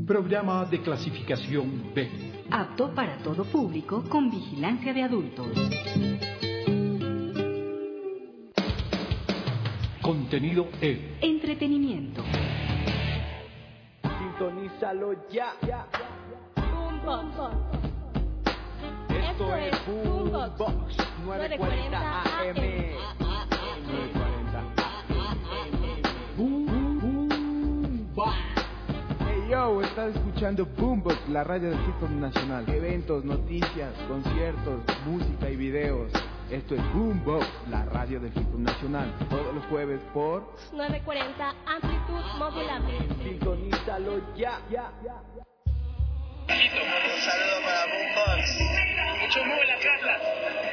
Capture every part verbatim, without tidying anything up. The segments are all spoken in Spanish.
Programa de clasificación B. Apto para todo público con vigilancia de adultos. Contenido E. Entretenimiento. Sintonízalo ya. Boombox. Esto es Boombox nueve cuarenta A M. nueve cuarenta A M. Boombox. Hey yo, estás escuchando Boombox, la radio del hip hop nacional. Eventos, noticias, conciertos, música y videos. Esto es Boombox, la radio del hip hop nacional. Todos los jueves por nueve cuarenta amplitud modulable. Sintonízalo ya. ya. Un saludo para Boombox. Mucho humo en la casa.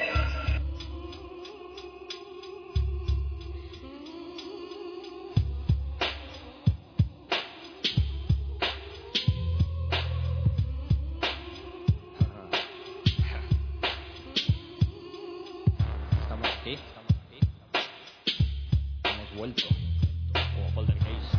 Estamos aquí, estamos aquí. Hemos vuelto. Como Poltergeist.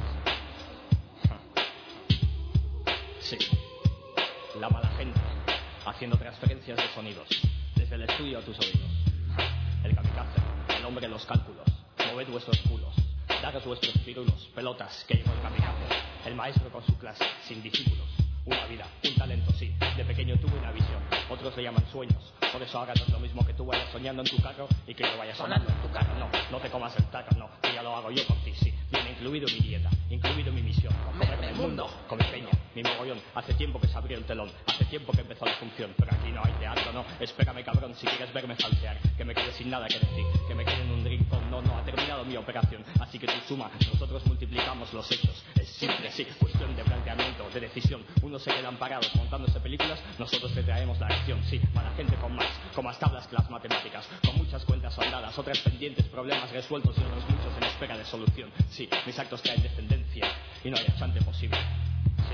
Sí. La mala gente, haciendo transferencias de sonidos, desde el estudio a tus oídos. El kamikaze, el hombre en los cálculos, moved vuestros culos, daros vuestros pirulos, pelotas, que llegó el kamikaze. El maestro con su clase, sin discípulos. Una vida, un talento, sí, de pequeño tuve una visión, otros le llaman sueños. Por eso ahora no es lo mismo que tú vayas soñando en tu carro y que yo vaya sonando en tu carro. No, no te comas el taco, no, que ya lo hago yo por ti, sí. Viene incluido mi dieta, incluido mi misión, comerme el mundo, con mi peña, mi mogollón. Hace tiempo que se abrió el telón, hace tiempo que empezó la función, pero aquí no hay teatro, no. Espérame, cabrón, si quieres verme falsear, que me quede sin nada que decir, que me quede en un rincón. No, no, ha terminado mi operación, así que tú suma, nosotros multiplicamos los hechos. Es simple, sí, cuestión de planteamiento, de decisión. Unos se quedan parados montándose películas, nosotros te traemos la acción, sí. Mala gente con más, con más tablas que las matemáticas, con muchas cuentas soldadas, otras pendientes, problemas resueltos y otros muchos en espera de solución. Sí, mis actos traen descendencia y no hay achante posible. Sí.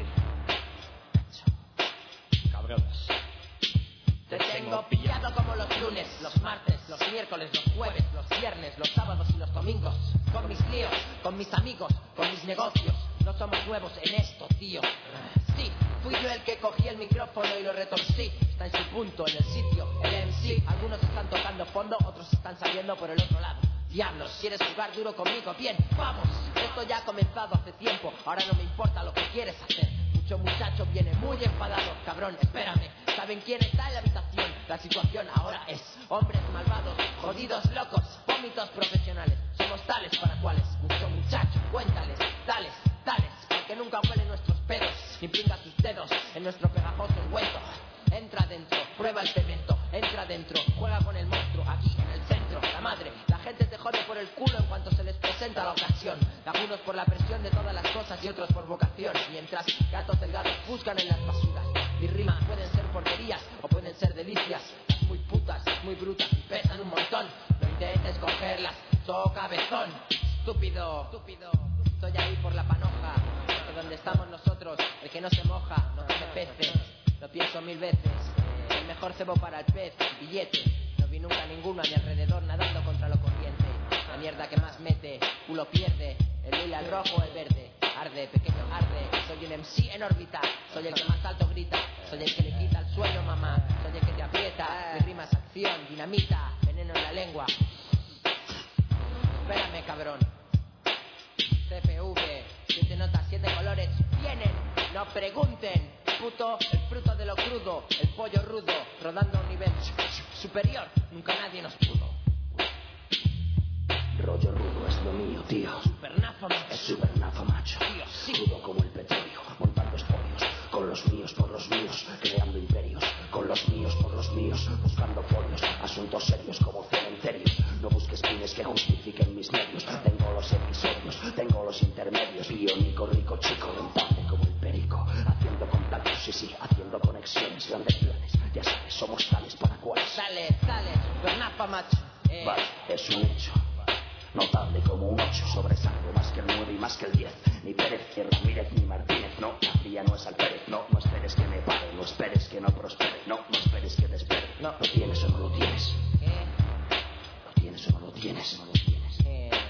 Cabrones. Te tengo pillado como los lunes, los martes, los miércoles, los jueves, los viernes, los sábados y los domingos. Con mis líos, con mis amigos, con mis negocios. No somos nuevos en esto, tío. Sí, fui yo el que cogí el micrófono y lo retorcí. Está en su punto, en el sitio, el M C. Algunos están tocando fondo, otros están saliendo por el otro lado. Diablos, ¿quieres jugar duro conmigo? Bien, vamos. Esto ya ha comenzado hace tiempo. Ahora no me importa lo que quieres hacer. Mucho muchacho viene muy enfadado. Cabrón, espérame. ¿Saben quién está en la habitación? La situación ahora es hombres malvados, jodidos, locos, vómitos profesionales. Somos tales para cuales. Mucho muchacho, cuéntales, dales, dales. Porque nunca huelen nuestros pedos. Ni pinga tus dedos en nuestro pegajoso ungüento. Entra dentro, prueba el cemento. Entra dentro, juega con el monstruo. Aquí, en el centro, la madre. La gente te jode por el culo en cuanto se les presenta la ocasión. Algunos por la presión de todas las cosas y otros por vocación. Mientras gatos delgados buscan en las basuras. Mis rimas pueden ser porquerías o pueden ser delicias. Las muy putas, las muy brutas y pesan un montón. No intentes cogerlas, so cabezón. Estúpido, estúpido. Estoy ahí por la panoja. Porque donde estamos nosotros, el que no se moja, no come peces. Lo pienso mil veces. El mejor cebo para el pez, el billete. No vi nunca ninguno a mi alrededor nadando contra lo corriente. La mierda que más mete, culo pierde. El lila, el rojo, el verde. Arde, pequeño, arde. Soy un M C en órbita. Soy el que más alto grita. Soy el que le quita el sueño, mamá. Soy el que te aprieta. Mi rima es acción, dinamita, veneno en la lengua. Espérame, cabrón. C P V, siete notas, siete colores. Vienen, no pregunten. Puto, el fruto de lo crudo. El pollo rudo, rodando a un nivel superior. Nunca nadie nos pudo. Rollo rudo es lo mío, tío. Supernazo, macho. Es supernazo, macho. Tío, sí. Crudo como el petróleo, montando espolios. Con los míos por los míos, creando imperios. Con los míos por los míos, buscando folios. Asuntos serios como cementerios. No busques fines que justifiquen mis medios. Tengo los episodios, tengo los intermedios. Biónico, rico, chico, rentable como el perico. Haciendo contactos, sí, sí, haciendo conexiones. Grandes planes, ya sabes, somos tales para cuales. Dale, dale, supernazo, macho. Eh. Vale, es un hecho. Notable como un ocho, sobresalgo más que el nueve y más que el diez. Ni Pérez, ni Ramírez, ni Martínez. No, la fría no es al Pérez. No, no esperes que me pare, no esperes que no prospere. No, no esperes que te espere. No, lo tienes o no lo tienes. ¿Qué? Lo tienes o no lo tienes. No lo tienes. Eh, eh.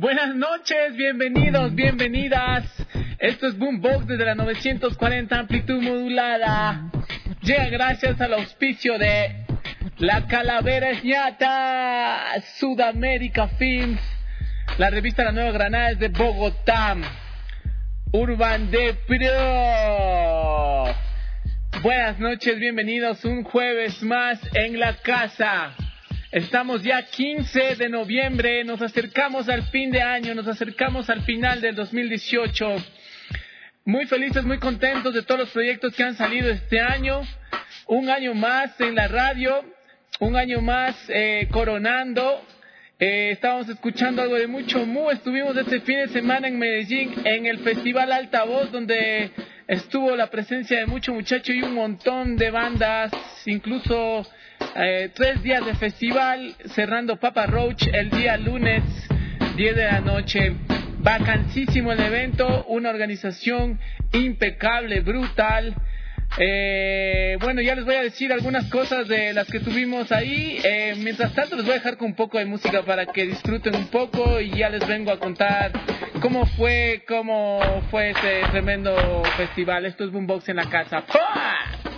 Buenas noches, bienvenidos, bienvenidas. Esto es Boombox desde la novecientos cuarenta amplitud modulada. Llega gracias al auspicio de La Calavera Ñata, Sudamérica Films, la revista La Nueva Granada es de Bogotá, Urban de Pro. Buenas noches, bienvenidos un jueves más en la casa. Estamos ya quince de noviembre, nos acercamos al fin de año, nos acercamos al final del dos mil dieciocho. Muy felices, muy contentos de todos los proyectos que han salido este año. Un año más en la radio, un año más eh, coronando. Eh, estábamos escuchando algo de mucho mu. Estuvimos este fin de semana en Medellín en el Festival Altavoz, donde estuvo la presencia de mucho muchacho y un montón de bandas, incluso eh, tres días de festival, cerrando Papa Roach el día lunes, diez de la noche. Vacancísimo el evento, una organización impecable, brutal. Eh, bueno, ya les voy a decir algunas cosas de las que tuvimos ahí. Eh, mientras tanto les voy a dejar con un poco de música para que disfruten un poco y ya les vengo a contar cómo fue, cómo fue ese tremendo festival. Esto es Boombox en la casa. ¡Pua!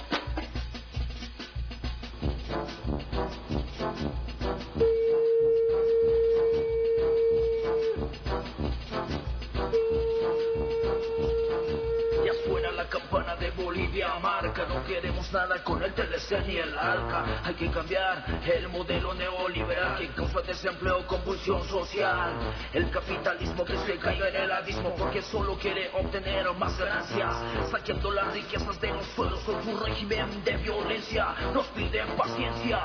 Campana de Bolivia marca, no queremos nada con el T L C ni el ALCA. Hay que cambiar el modelo neoliberal que causa desempleo, convulsión social. El capitalismo que se caiga en el abismo porque solo quiere obtener más ganancias, saqueando las riquezas de los suelos con su régimen de violencia. Nos piden paciencia.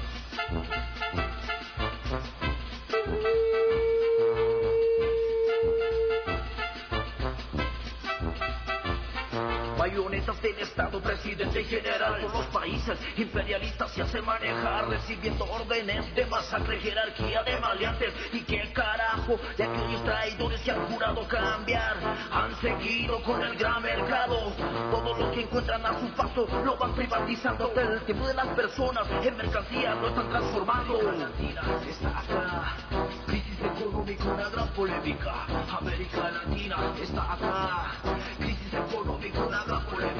Bayonetas del Estado, presidente general, por los países imperialistas se hace manejar, recibiendo órdenes de masacre, jerarquía de maleantes. Y qué carajo de aquellos traidores que han jurado cambiar, han seguido con el gran mercado. Todo lo que encuentran a su paso lo van privatizando. El tiempo de las personas en mercancías lo están transformando. América Latina está acá, crisis económica, una gran polémica. América Latina está acá, crisis económica, una gran polémica.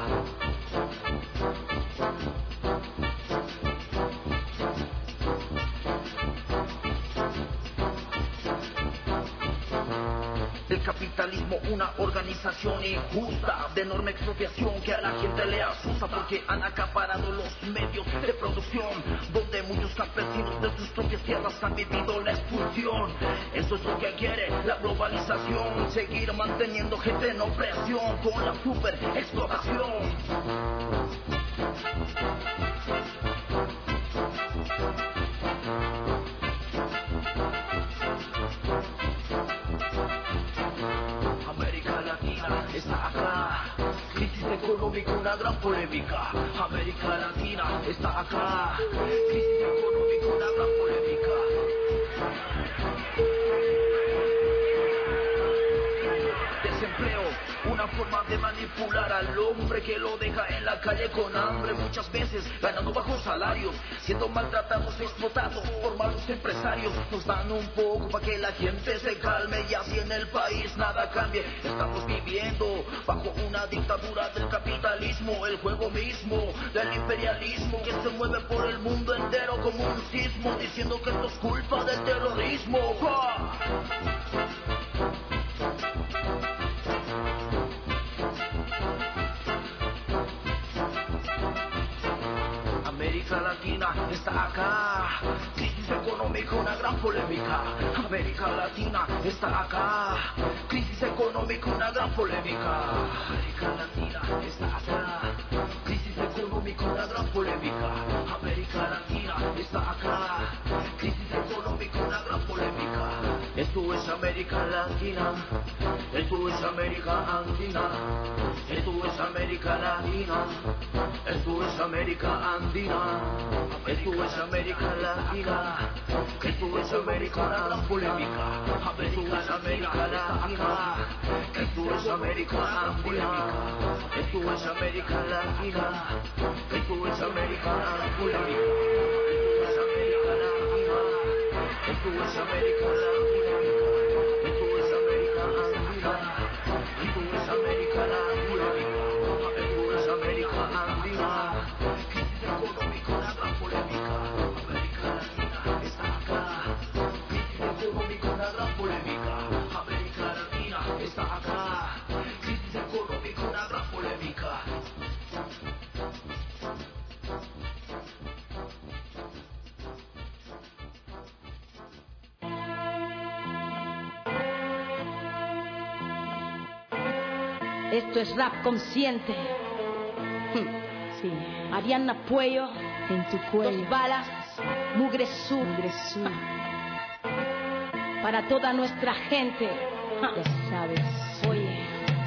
El capitalismo, una organización injusta de enorme expropiación que a la gente le asusta porque han acaparado los medios de producción, donde muchos campesinos de sus propias tierras han vivido la expulsión. Eso es lo que quiere la globalización, seguir manteniendo gente en opresión con la super explotación. Está acá, crisis económica, una gran polémica. América Latina está acá, crisis económica, una gran polémica. Desempleo, una forma de manipular al hombre que lo deja en la calle con hambre, muchas veces ganando bajos salarios, siendo maltratados, explotados por malos empresarios. Nos dan un poco para que la gente se calme y así en el país nada cambie. Estamos viviendo bajo una dictadura del capitalismo, el juego mismo del imperialismo que se mueve por el mundo entero como un sismo, diciendo que esto es culpa del terrorismo. ¡Wow! América Latina está acá, crisis económica, una gran polémica. América Latina está acá, crisis económica, una gran polémica. América Latina está acá, crisis económica, una gran polémica. América Latina está acá, crisis económica, una gran polémica. Esto es América Latina, esto es América Andina, esto es América Latina, esto es América Andina, esto es América Latina, esto es América, una gran polémica. Esto es América Latina, esto es América Andina, esto es América Latina, esto es América polémica. Esto es América Latina, esto es América Latina. económico, una gran polémica. América Latina está acá. Crisis económica, una gran polémica. Esto es rap consciente. Sí. Ariana Puello, En tu cuello. dos balas, mugre sur. Mugre sur. Para toda nuestra gente. Ya sabes. Oye.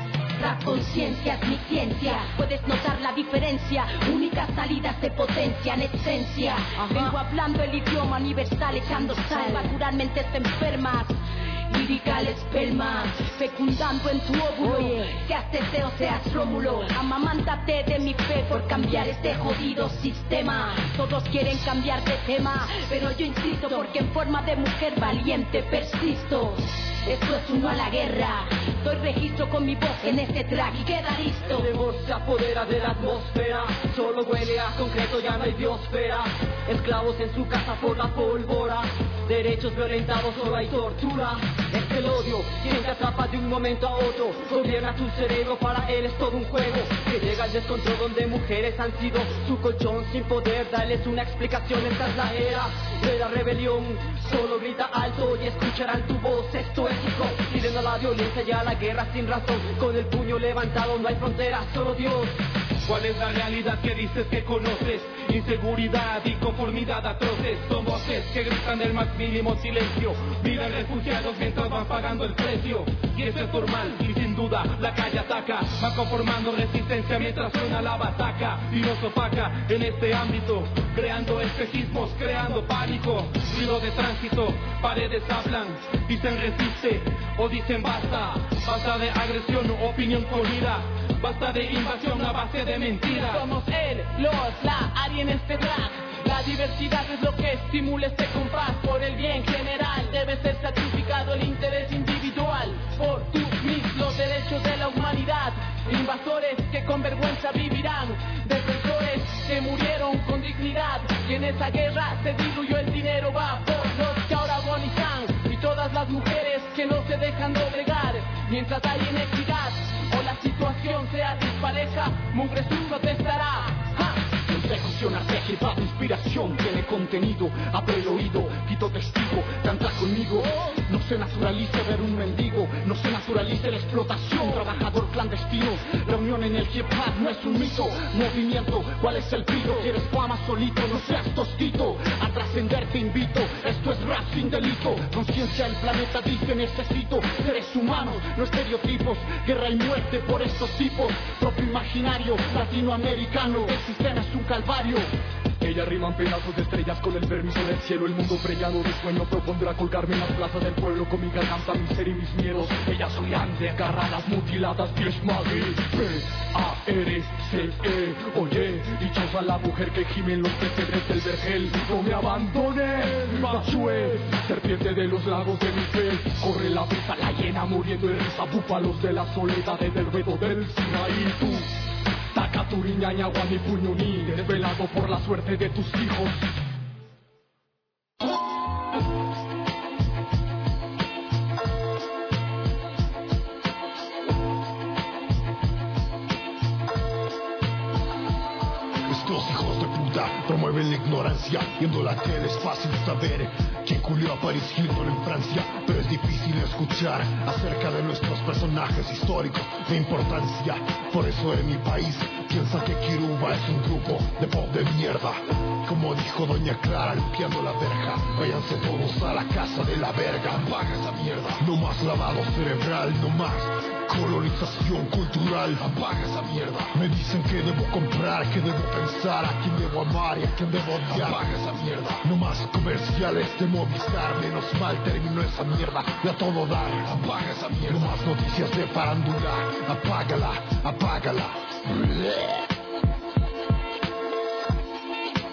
La conciencia es mi ciencia, puedes notar la diferencia, únicas salidas de potencia en esencia. Ajá. Vengo hablando el idioma universal, echando sal, naturalmente te enfermas. Lírica espelma, fecundando en tu óvulo. Oye. Seas Teseo, seas Rómulo, amamántate de mi fe por cambiar este jodido sistema. Todos quieren cambiar de tema, pero yo insisto porque en forma de mujer valiente persisto. Esto es uno a la guerra, doy registro con mi voz en este track y queda listo. El voz se apodera de la atmósfera, solo huele a concreto, ya no hay biosfera. Esclavos en su casa por la pólvora, derechos violentados, solo hay tortura. Es el odio quien te atrapa de un momento a otro, gobierna tu cerebro, para él es todo un juego. Que llega al descontrol donde mujeres han sido su colchón sin poder darles una explicación. Esta es la era de la rebelión, solo grita alto y escucharán tu voz. Esto es hip hop, pidiendo la violencia y a la guerra sin razón. Con el puño levantado no hay fronteras, solo Dios. ¿Cuál es la realidad que dices que conoces? Inseguridad y conformidad atroces. Son voces que gritan el más mínimo silencio. Miran refugiados mientras van pagando el precio. Y eso es normal y sin duda la calle ataca. Va conformando resistencia mientras suena la bataca. Y nos opaca en este ámbito, creando espejismos, creando pánico. Ruido de tránsito, paredes hablan, dicen resiste o dicen basta. Basta de agresión o opinión corrida. Basta de invasión a base de mentiras. Somos él, los, la, Ari en este track. La diversidad es lo que estimula este compás. Por el bien general debe ser sacrificado el interés individual. Por tú mis los derechos de la humanidad. Invasores que con vergüenza vivirán. Defensores que murieron con dignidad. Y en esa guerra se diluyó el dinero. Va por los que ahora agonizan. Y todas las mujeres que no se dejan doblegar. Mientras hay inequidad o la situación sea dispareja, Mugre Sur protestará. ¡Ja! Ejecución, arte, hip hop, inspiración, tiene contenido, abre el oído, quito testigo, canta conmigo. No se naturalice ver un mendigo, no se naturalice la explotación, trabajador clandestino. La unión en el hip hop no es un mito, movimiento, ¿cuál es el pito? Quieres fama solito, no seas tostito, a trascender te invito, esto es rap sin delito. Conciencia del planeta dice necesito seres humanos, no estereotipos, guerra y muerte por estos tipos. Propio imaginario latinoamericano, el sistema es un calvario. Ella riman pedazos de estrellas con el permiso del cielo. El mundo brillado de sueño propondrá colgarme en las plazas del pueblo con mi garganta, mi ser y mis miedos. Ellas oirán agarradas, mutiladas, Bish Maggie. P A R C E. Oye, dichosa la mujer que gime en los pesebres del vergel. No me abandones, Machue, serpiente de los lagos de mi fe. Corre la brisa, la llena muriendo en risa. Búfalos de la soledad en el ruedo del Sinaí. Tú Takaturiñaña, Guanipuñuní, desvelado por la suerte de tus hijos. Estos hijos de puta promueven la ignorancia, viendo la tele es fácil saber quién culió a Paris Hilton en Francia, pero es difícil escuchar acerca de nuestros personajes históricos de importancia. Por eso en mi país piensan que Kiruba es un grupo de pop de mierda. Como dijo doña Clara limpiando la verja, váyanse todos a la casa de la verga. Apaga esa mierda. No más lavado cerebral, no más colonización cultural. Apaga esa mierda. Me dicen que debo comprar, que debo pensar, a quién debo amar y a quién debo odiar. Apaga esa mierda. No más comerciales de Movistar, menos mal terminó esa mierda de a todo dar. Apaga esa mierda. No más noticias de farándula. Apágala, apágala.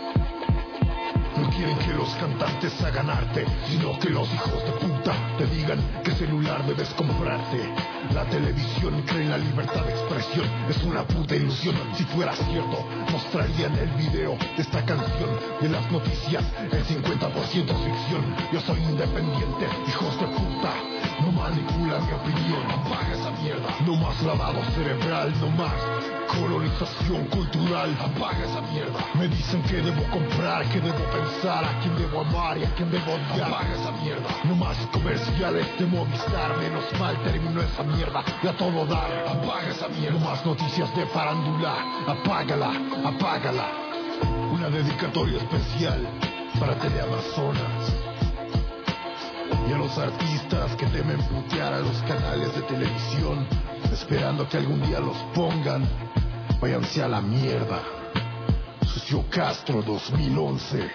No quieren que los cantantes hagan arte, sino que los hijos de puta te digan enseñan qué celular debes comprarte. La televisión cree en la libertad de expresión, es una puta ilusión. Si fuera cierto, mostrarían el video de esta canción. De las noticias, el cincuenta por ciento es ficción. Yo soy independiente, hijos de puta, no manipulan mi opinión. Apaga esa mierda. No más lavado cerebral, no más colonización cultural. Apaga esa mierda. Me dicen que debo comprar, que debo pensar, a quién debo amar y a quién debo odiar. Apaga esa mierda. No más comerciales de Movistar, menos mal terminó esa mierda de a todo dar. Apaga esa mierda. No más noticias de farándula. Apágala, apágala. Una dedicatoria especial para Teleamazonas y a los artistas que temen putear a los canales de televisión, esperando que algún día los pongan. Váyanse a la mierda. Sucio Castro dos mil once.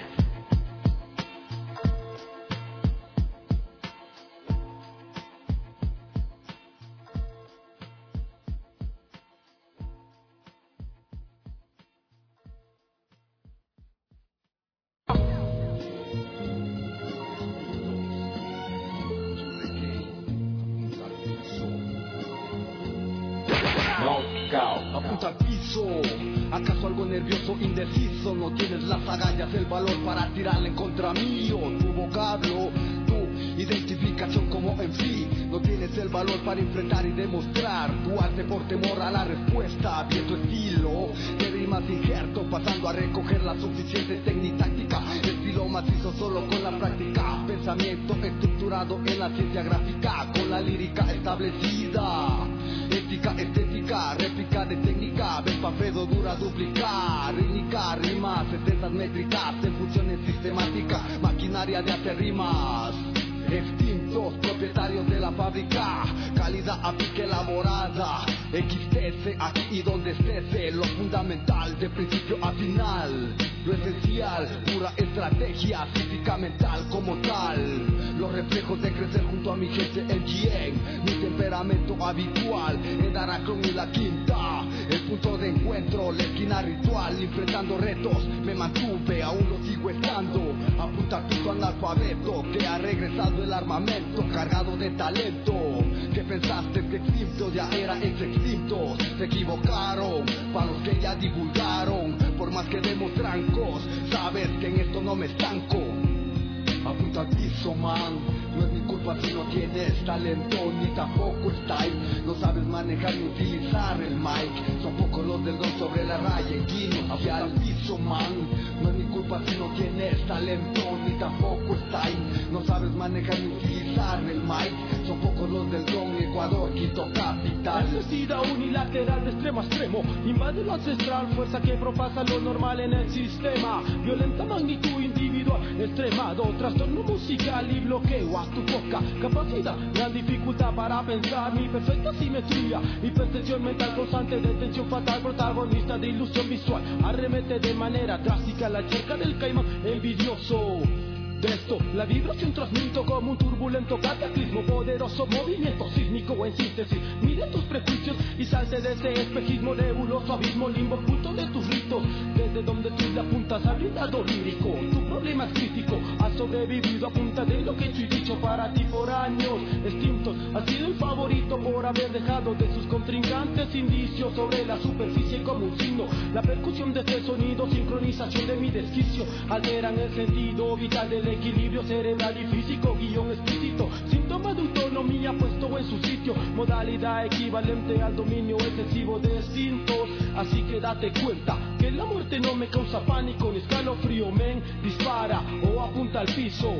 Apunta al piso. ¿Acaso algo nervioso, indeciso? No tienes las agallas, el valor para tirarle en contra mío. Tu vocablo, tu identificación como en fin. No tienes el valor para enfrentar y demostrar tu arte por temor a la respuesta. Bien tu estilo de rimas injerto, pasando a recoger la suficiente técnica táctica. Estilo macizo solo con la práctica. Pensamiento estructurado en la ciencia gráfica, con la lírica establecida. Ética, estética, réplica de técnica. Ven pa' Fredo, dura duplicar. Rítmica, rimas, setenta métricas. En funciones sistemáticas, maquinaria de hacer rimas. Extintos, propietarios de la fábrica. Calidad a pique elaborada. X T S, aquí y donde estés. Lo fundamental, de principio a final. Lo esencial, pura estrategia física, mental como tal. Los reflejos de crecer junto a mi gente en G N. Mi temperamento habitual en Daracron y la quinta. El punto de encuentro, la esquina ritual. Enfrentando retos, me mantuve, aún lo sigo estando. Apunta a tu analfabeto que ha regresado el armamento cargado de talento. Que pensaste que extinto ya era ex extintos. Se equivocaron, para los que ya divulgaron. Por más que demos trancos, sabes que en esto no me estanco. Apunta al piso, man. No es mi culpa si no tienes talento ni tampoco style. No sabes manejar ni utilizar el mic. Son pocos los del don sobre la raya y guino hacia el piso, man. No es mi culpa si no tienes talento ni tampoco style. No sabes manejar ni utilizar el mic. Son pocos los del don, Ecuador, Quito, capital. Necesidad unilateral de extremo a extremo. Invade lo ancestral, fuerza que propasa lo normal en el sistema. Violenta magnitud individual, extremado, trastorno musical y bloqueo a tu poca capacidad. Gran dificultad para pensar, mi perfecta simetría, hipertensión mental constante de tensión fatal, protagonista de ilusión visual. Arremete de manera drástica la cerca del caimán envidioso. De esto, la vibración transmito como un turbulento cataclismo, poderoso movimiento sísmico en síntesis. Mide tus prejuicios y salte de ese espejismo nebuloso, abismo, limbo, oculto de tus ritos. Desde donde tú le apuntas al blindado lírico, tu problema es crítico. Has sobrevivido a punta de lo que he hecho y dicho para ti por años extintos. Has sido el favorito por haber dejado de sus contrincantes indicios sobre la superficie como un signo. La percusión de este sonido, sincronización de mi desquicio, alteran el sentido vital del equilibrio cerebral y físico, guión explícito, síntoma de autonomía puesto en su sitio, modalidad equivalente al dominio excesivo de instintos. Así que date cuenta que la muerte no me causa pánico ni escalofrío, men, dispara o apunta al piso.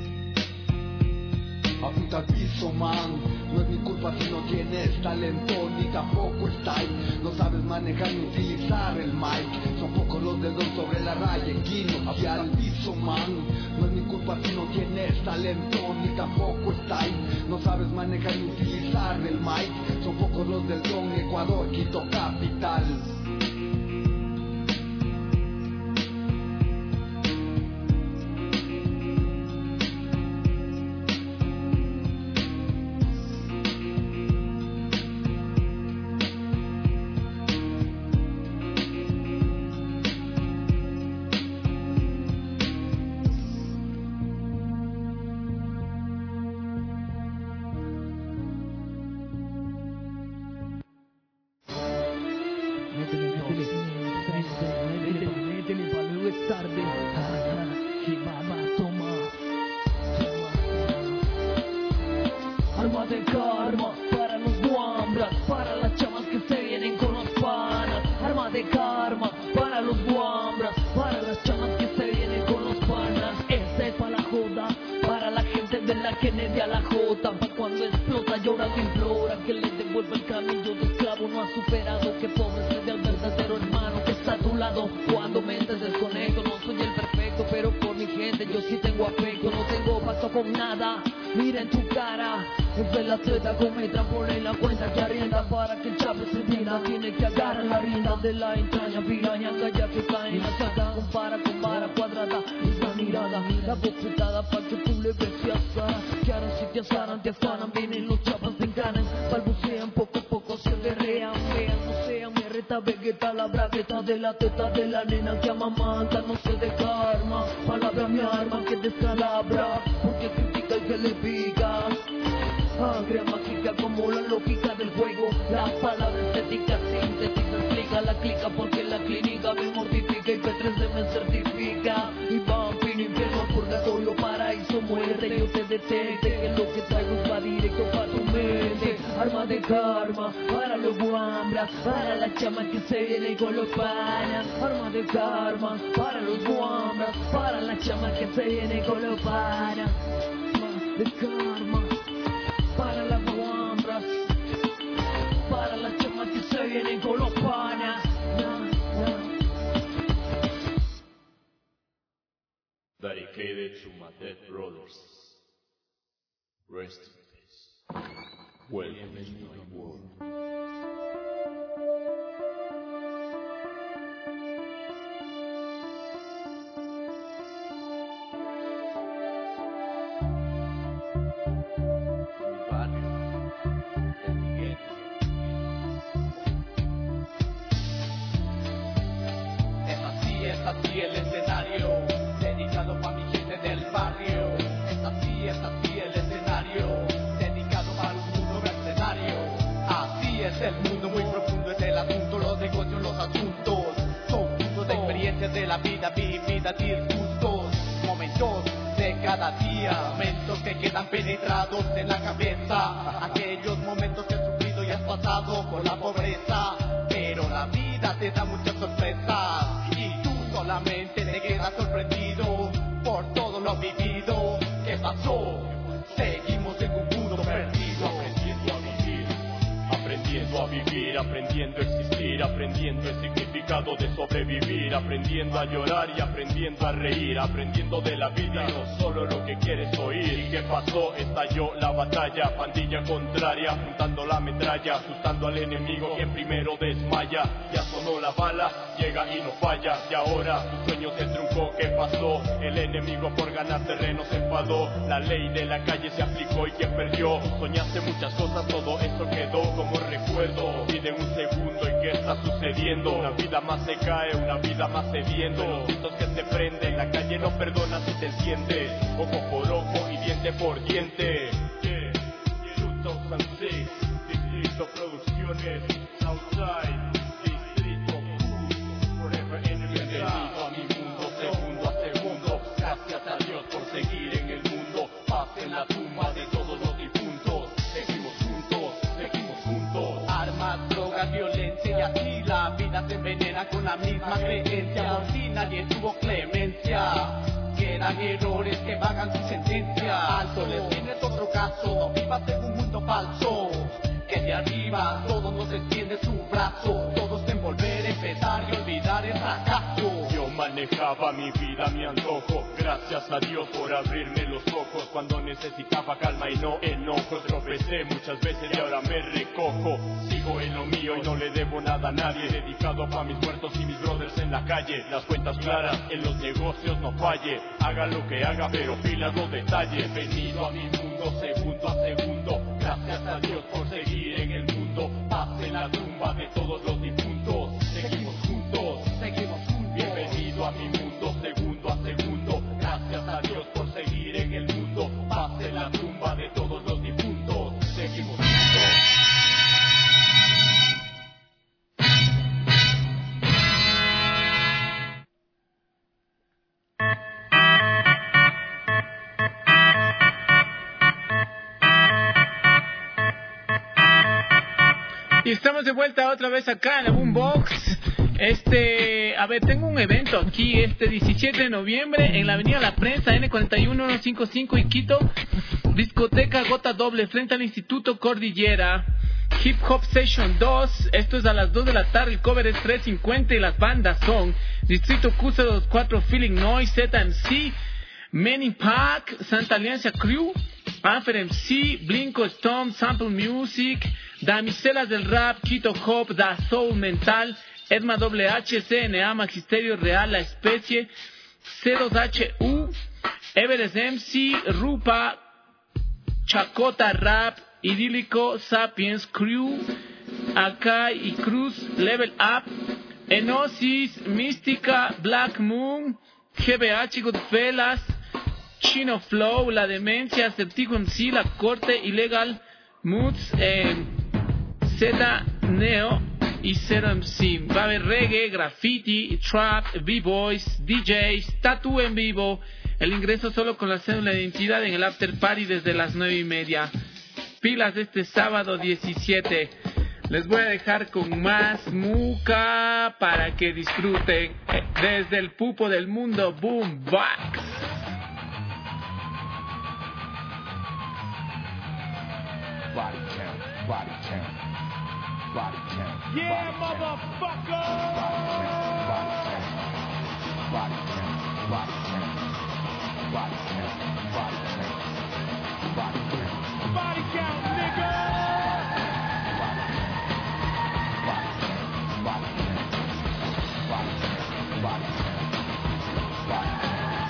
Apunta al piso, man. No es mi culpa si no tienes talento ni tampoco style. No sabes manejar ni utilizar el mic. Son pocos los dedos sobre la raya en guino hacia el piso, man. No es mi culpa si no tienes talento ni tampoco style. No sabes manejar ni utilizar el mic. Son pocos los del don, Ecuador, Quito, capital. de karma para los guambras, para las chamas que se vienen con los panas. Arma de karma para los guambras, para las chamas que se vienen con los panas. Esta es para la joda, para la gente de la Kennedy a la J. Pa' cuando explota llora y implora que le devuelva el camino de esclavo. No ha superado que pobre sea el verdadero hermano que está a tu lado. Cuando mentes desconecto, no soy el perfecto, pero por mi gente yo sí tengo afecto. No tengo pacto con nada, mira en tu cara. Es de la treta con mi trampolín en la cuenta que arrienda para que el chape se entienda. Tiene que agarrar la rienda de la entraña, piraña, calla que cae en la chata. Compara con vara cuadrada, esa mirada, la bofetada pa' que tú le ves y asara. Que ahora si te asaran, te afanan, vienen los chapas, te encanan, balbucean, poco a poco se derrean, vean, no sean, me reta Vegeta, la bragueta de la teta de la nena que amamanta, no se de karma, palabra mi arma que descalabra, porque critica el que le pica. Agria mágica como la lógica del juego. La palabra estética síntesis explica la clica porque la clínica me mortifica y P tres D me certifica. Y vampiro, infierno, purgatorio, paraíso, muerte. Yo te detecte que lo que traigo va directo para tu mente. Arma de karma para los guambras, para la chama que se viene con los panas. Arma de karma para los guambras, para la chama que se viene con los panas. Arma de karma para las guambras, para las chamas que se vienen con los panas. Nah, nah. Dedicated to my dead brothers. Rest in peace. Welcome to my world. Así el escenario, dedicado pa' mi gente del barrio. Es así, es así el escenario, dedicado para un mundo mercenario. Así es el mundo, muy profundo es el asunto. Los negocios, los asuntos, son puntos de experiencias de la vida vivida, disgustos, momentos de cada día, momentos que quedan penetrados en la cabeza. Aquellos momentos que has sufrido y has pasado con la pobreza, pero la vida te da muchas sorpresas. Solamente te quedas sorprendido por todo lo vivido. ¿Qué pasó? Seguimos en un mundo perdido. Aprendiendo a vivir, aprendiendo a vivir, aprendiendo a existir, aprendiendo el significado de sobrevivir, aprendiendo a llorar y aprendiendo a reír, aprendiendo de la vida y no solo lo que quieres oír. ¿Y qué pasó? Estalló la batalla, pandilla contraria, juntando la metralla, asustando al enemigo quien primero desmaya. Ya sonó la bala, llega y no falla, y ahora tu sueño se truncó. ¿Qué pasó? El enemigo por ganar terreno se enfadó, la ley de la calle se aplicó y quien perdió. Soñaste muchas cosas, todo eso quedó como recuerdo. Pide un segundo y ¿qué está sucediendo? Una vida más se cae, una vida más cediendo. Los gritos que te prenden, la calle no perdona si te enciende. Ojo por ojo y diente por diente. Yeah. dos mil seis, Distrito Producciones, Southside. Bienvenido a mi mundo, segundo a segundo. Gracias a Dios por seguir en el mundo. Paz en la tumba de todos los difuntos. Seguimos juntos, seguimos juntos. Armas, drogas, violencia y así la vida se envenena con la misma creencia. Por fin nadie tuvo clemencia. Quedan errores que vagan sin sentencia. Alto, les tienes otro caso. No vivas en un mundo falso. Que de arriba todos nos extiende su brazo. Todos en volver a empezar y olvidar el fracaso. Yo manejaba mi vida, mi antojo. Gracias a Dios por abrirme los ojos cuando necesitaba calma y no enojo. Tropecé muchas veces y ahora me recojo. Sigo en lo mío y no le debo nada a nadie. Dedicado pa' mis muertos y mis brothers en la calle. Las cuentas claras, en los negocios no falle. Haga lo que haga, pero fila los detalles. Venido a mi mundo, segundo a segundo. Gracias a Dios por seguir en el mundo. Paz en la tumba de todos los difuntos. Seguimos juntos, seguimos juntos. Bienvenido a mi mundo, segundo a segundo. Gracias a Dios por seguir en el mundo. Paz en la tumba de todos los difuntos. Seguimos juntos. Y estamos de vuelta otra vez acá en la Boombox. Este, a ver, tengo un evento aquí este diecisiete de noviembre en la avenida La Prensa, N cuarenta y uno ciento cincuenta y cinco y Quito. Discoteca Gota Doble frente al Instituto Cordillera. Hip Hop Session dos, esto es a las dos de la tarde, el cover es tres cincuenta y las bandas son Distrito Q cero dos cuatro, Feeling Noise, Z M C, Men in Pack, Santa Alianza Crew, Anfer M C, Blinko Storm, Sample Music, Damiselas del Rap, Quito Hop, Da Soul Mental, Edma W H, C N A, Magisterio Real, La Especie, C dos H U, Everest M C, Rupa, Chacota Rap, Idílico, Sapiens, Crew, Akai y Cruz, Level Up, Enosis, Mística, Black Moon, G B H, Goodfellas, Chino Flow, La Demencia, Septico M C, La Corte, Illegal Moods, eh, Z Neo y Zero M C. Va a haber reggae, graffiti, trap, b-boys, D Js, tattoo en vivo. El ingreso solo con la cédula de identidad en el after party desde las nueve y media. Pilas de este sábado diecisiete. Les voy a dejar con más muca para que disfruten desde el pupo del mundo Boombox. Body count, body count, body count. Yeah, motherfucker! Body count, body count, body count, body count, body count, body count, body count, body count, nigga! Body count, body count, body count, body count, body count, body count.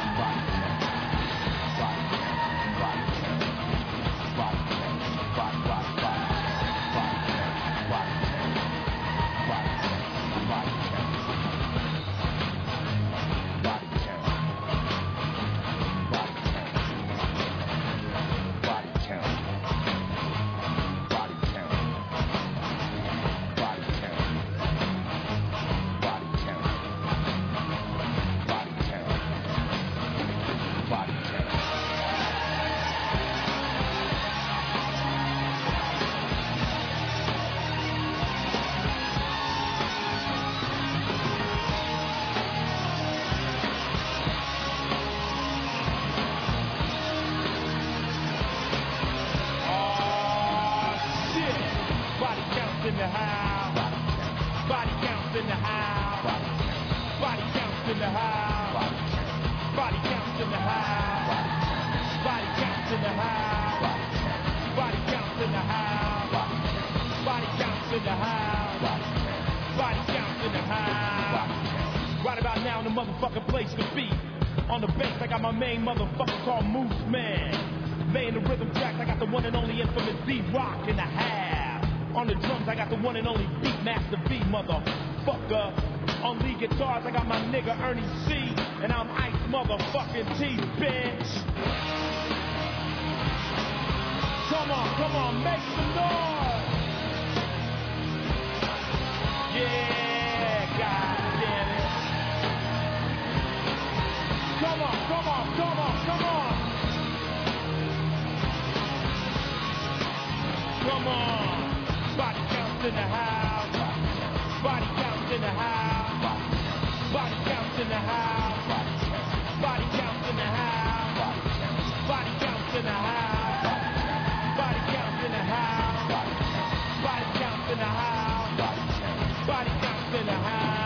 Motherfucker called Moose Man. Laying the rhythm tracks, I got the one and only infamous D-Rock in the half. On the drums, I got the one and only Beatmaster B, motherfucker. On lead guitars, I got my nigga Ernie C. And I'm Ice motherfucking T, bitch. Come on, come on, make some noise. Yeah, goddamn it. Come on, come on, come on, come on. Come on. Body counts in the house. Body counts in the house. Body counts in the house. Body counts in the house. Body counts in the house. Body counts in the house. Body counts in the house. Body counts in the house.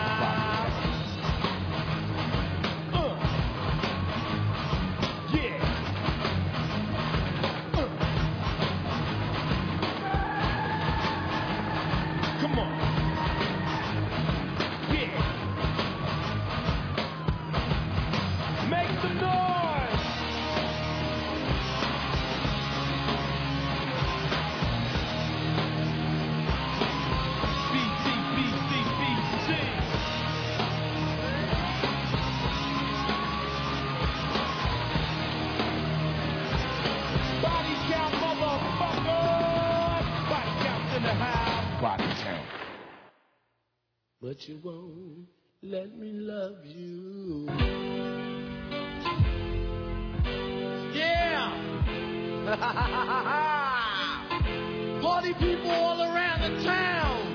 But you won't let me love you. Yeah! Party people all around the town.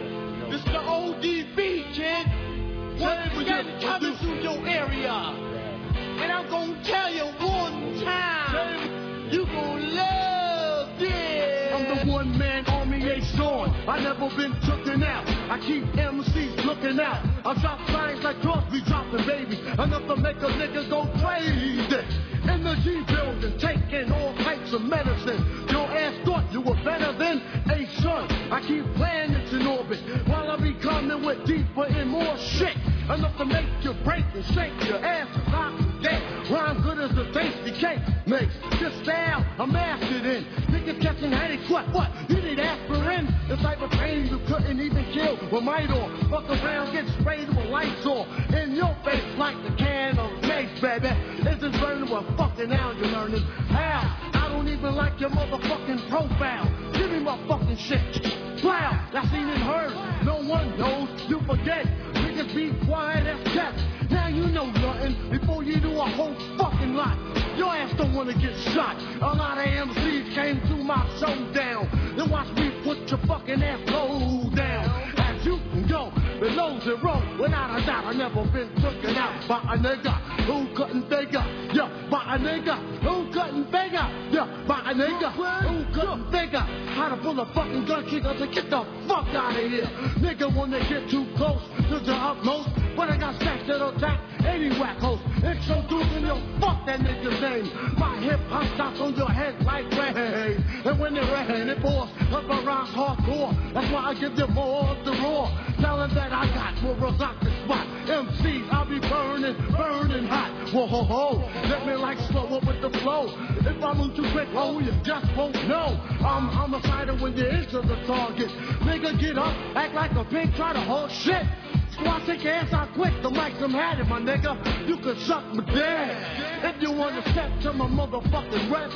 one-man army ain't showing. I never been tooken out. I keep M Cs looking out. I drop signs like Crosby dropping, baby. Enough to make a nigga go crazy. In the G building, taking all types of medicine. Your ass thought you were better than a son. I keep planets in orbit while I be coming with deeper and more shit. Enough to make you break and shake your ass and knock you dead. Rhyme good as a tasty cake makes. This style I'm mastered in. Niggas catching headaches, what, what? You need aspirin? The type of pain you couldn't even kill with might on. Fuck around, get sprayed with lights on. In your face like a can of mace, baby. It's just burning with fucking now you're learning how. I don't even like your motherfucking profile. Give me my fucking shit. Wow, that's seen and heard. No one knows, you forget. Niggas be quiet as cats. Now you know nothing before you do a whole fucking lot. Your ass don't wanna get shot. A lot of M Cs came through my showdown. Then watch me put your fucking ass low down. As you can go below zero, without a doubt I never been taken out by a nigga who couldn't figure. Yeah, by a nigga who couldn't figure. Yeah, by a nigga who couldn't figure how to pull a fucking gun kicker to get the fuck out of here. Nigga wanna get too close to the utmost, but I got stacks that'll attack any whack host. Introducing your fuck that nigga's name. My hip hop stops on your head like rain. And when it rain, it pours up around hardcore. That's why I give you more of the raw. Telling that I got more rock the spot. M Cs, I'll be burning, burning hot. Whoa, ho, ho. Let me like slow up with the flow. If I move too quick, oh, you just won't know. I'm homicidal when you're into the target. Nigga, get up, act like a pig, try to hold shit. Squat take your ass out quick, the mic I'm had it, my nigga. You can suck my dick. If you wanna step to my motherfucking rest,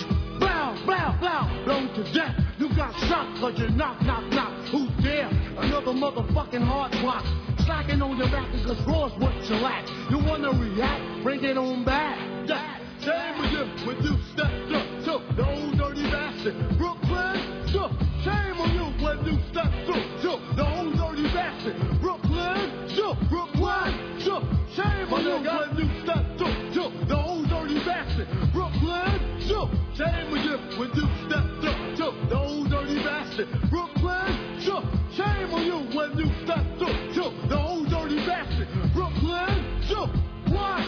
blow, blow, blow, blown to death. You got shot cause you knock, knock, knock. Who's there? Another motherfucking hard rock. Slacking on your back because raw's what you lack. You wanna react? Bring it on back. Yeah. Shame with you when you step up to the old dirty bastard. Brooklyn, so shame on you when you step up to the old dirty bastard. Brooklyn, so Brooklyn, so shame on you when you step up to the old dirty bastard. Brooklyn, so shame on you when you step up to the old dirty bastard. Brooklyn, so shame on you when you step up to the old dirty bastard. Brooklyn, so what,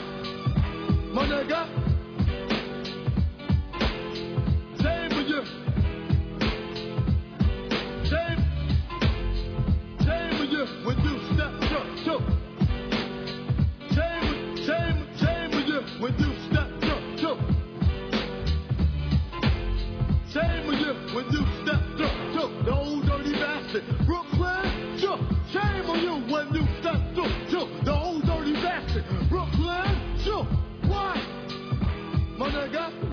my nigga? Shame on you. Shame, shame on you when you step up to. Shame, shame, shame on you when you step up to. Shame on you when you step up to the old dirty bastard. Brooklyn, sure. Shame on you when you step up to the old dirty bastard. Brooklyn, sure. What, my nigga?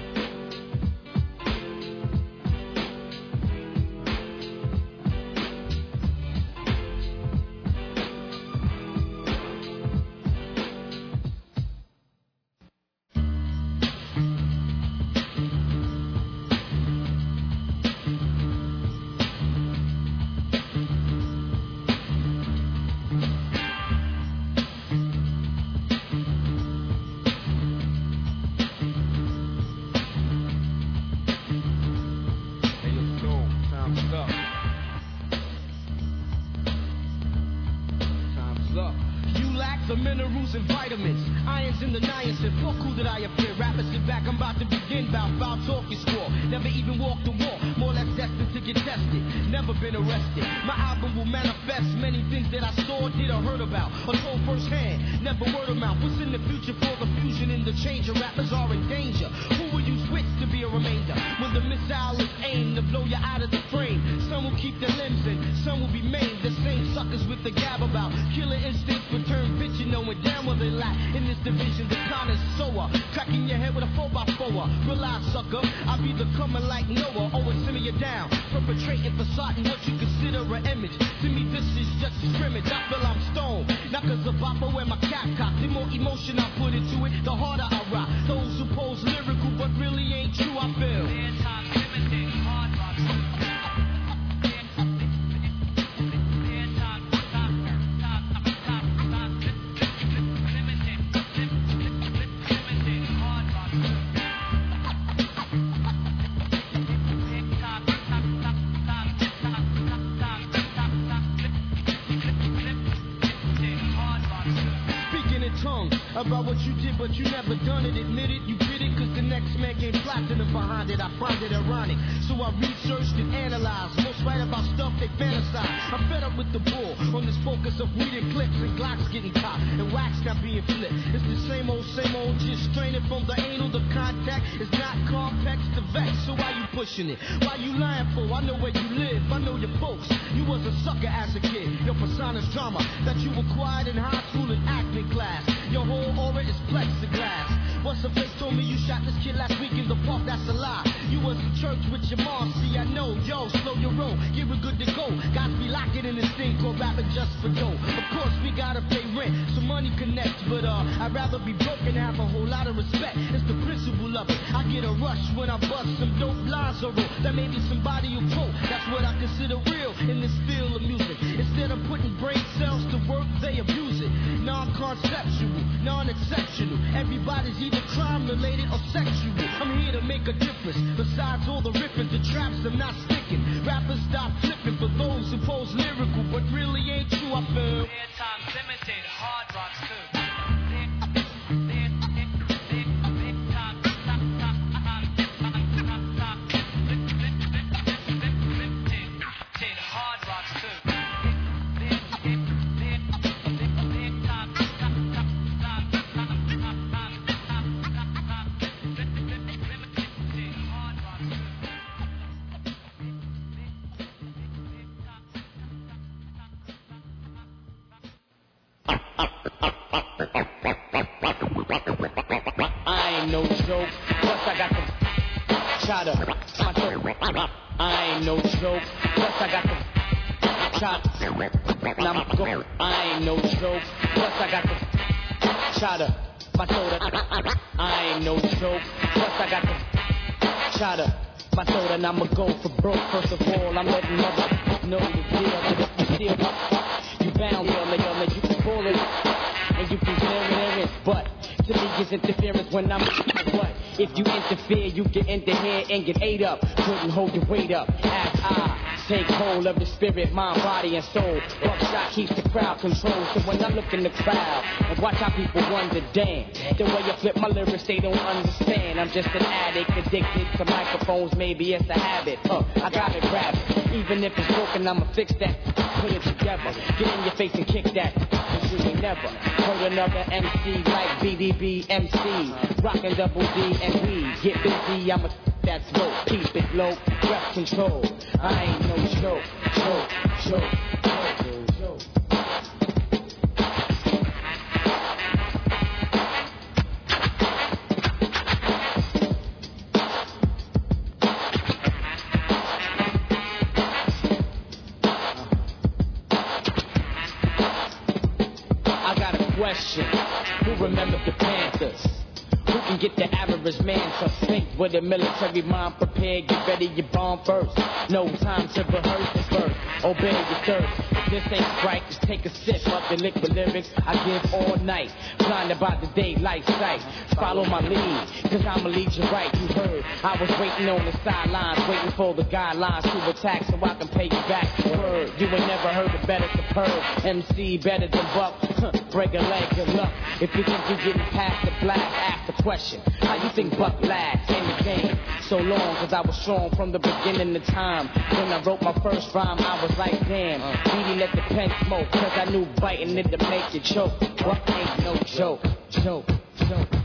And vitamins, irons in the niacin. Fuck who did I appear? Rappers sit back, I'm about to begin. Bout foul talking score. Never even walked the wall. More or less destined to get tested. Never been arrested. My album will manifest many things that I saw, did or heard about, or told firsthand. Never word of mouth. What's in the future for the fusion and the change? Of rappers are in danger. Who will you switch to be a remainder? When the missile is aimed to blow you out of the frame. Some will keep their limbs in, some will be maimed. The same suckers with the gab about killer instincts return bitchin' knowing damn well they lack. In this division, the connoisseur, cracking your head with a four by four. Realize, sucker, I be the coming like Noah, always sending you down, perpetrating facade and what you consider an image. To me, this is just a scrimmage. I feel I'm stoned, not cause of Boppo and my cap cock. The more emotion I put into it, the harder I rock. Those who pose lyrical but really ain't true, I feel. Hard rock. about what you did, but you never done it. Admit it, you did it, cause the next man came platinum behind it. I find it ironic, so I researched and analyzed. Most write about stuff they fantasize. I'm fed up with the bull on this focus of weed and clips and Glocks getting caught and wax not being flipped. It's the same old, same old, just straining from the anal. The contact is not complex to vex. So why you pushing it? Why you lying for? I know where you live, I know your folks. You was a sucker as a kid. Your persona's drama that you acquired in high school and acting class. Your whole aura is plexiglass. What's a face told me you shot this kid last week in the park? That's a lie. You was in church with your mom. See, I know. Yo, slow your roll. Give it good to go. Guys be locking in this thing called rapping just for dough. Of course, we gotta pay rent, so money connects. But uh, I'd rather be broke and have a whole lot of respect. It's the principle of it. I get a rush when I bust some dope lines or roll. That may be somebody you quote. That's what I consider real in this field of music. Instead of putting brain cells to work, they abuse it. Non-conceptual, non-exceptional. Everybody's either crime-related or sexual. I'm here to make a difference. Besides all the ripping, the traps I'm not sticking. Rappers stop flipping for those who pose lyrical, but really ain't true. I feel. Times imitate hard rocks too. I ain't no joke, plus I got the chatter. My throat. I ain't no joke, plus I got the chatter. Now I'm go. I ain't no joke, plus I got the chatter. My soda. I ain't no joke, plus I got the chatter. My soda, and I'ma go for broke. First of all, I'm letting mother know the deal. And if you steal, you bound to let you let you can pull it, and you can clear it, but. To me, it's interference when I'm what? If you interfere, you get into here and get ate up. Couldn't hold your weight up. As I take hold of the spirit, mind, body, and soul. Buckshot keeps the crowd controlled. So when I look in the crowd and watch how people wonder, damn, the way I flip my lyrics, they don't understand. I'm just an addict, addicted to microphones. Maybe it's a habit. Uh, I got it, grab it. Even if it's broken, I'ma fix that. Put it together. Get in your face and kick that. You ain't never heard another M C like B D B M C. Rockin' double D and we get busy. I'm a that smoke. Keep it low. Breath control. I ain't no joke. Joke. Joke. Joke. Joke. Question, who remembers the Panthers? Who can get the average man to think with a military mind prepared? Get ready, you bomb first. No time to rehearse it first. Obey your thirst. If this ain't right, just take a sip of the liquid lyrics I give all night. Blinded by the daylight sight. Follow my lead, cause I'ma lead you right. You heard, I was waiting on the sidelines, waiting for the guidelines to attack so I can pay you back. Word, you ain't never heard a better superb M C better than Buck. Break a leg, good luck. If you think you're getting past the blast, ask the question. How you think Buck lasts? Same the game. So long, cause I was strong from the beginning of time. When I wrote my first rhyme, I was like, damn, really let the pen smoke. Cause I knew biting it to make you choke. What ain't no joke, joke, joke, joke.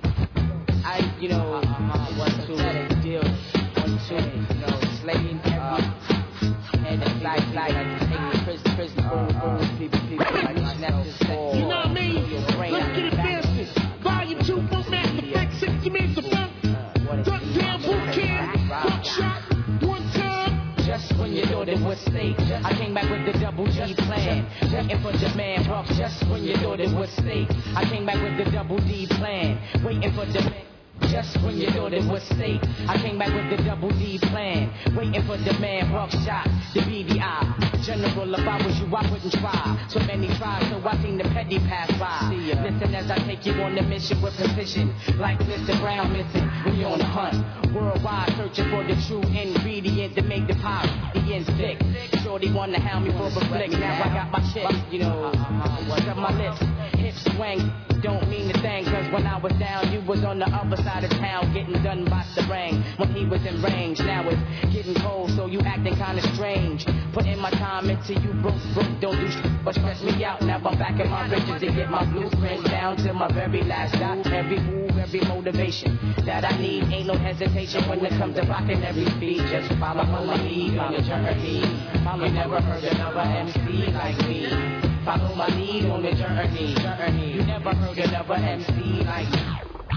I, you know, uh, one, two, deal, one, two, you know, slaying every, and it's like, like, taking prison, prison, boom, boom, people, people, like, snap this ball. You know what I mean? Let's get it dancing. Volume two, Funk Master Flex, sixty minutes of fun. Duck down, boot camp, buckshot, one time. Just when you thought it was safe, I came back with the double D plan. Waiting for the man buck. Just when you thought it was safe, I came back with the double D plan. Waiting for the man. Just when you thought it was safe, I came back with the double D plan. Waiting for the man buckshot, the B D I. General, if I was you, I wouldn't try. So many tries, so I seen the petty pass by. Listen as I take you on the mission with precision. Like Mister Brown missing, we on the hunt. Worldwide searching for the true ingredient to make the pie the end sick. Shorty wanna hound me for a flick. Now I got my chick, you know, what's up my lips? hips swing. Don't mean a thing, cause when I was down, you was on the other side of town, getting done by the brain. When he was in range, now it's getting cold, so you acting kinda strange. Putting my time into you, broke, broke, don't do shit but stress me out. Now I'm back in my riches to get my blueprint down to my very last dot. Every move, every motivation that I need, ain't no hesitation when it comes to rocking every beat. Just follow my lead on your journey. You never heard another M C like me. Follow my lead on the journey. journey. You never heard another M C like me.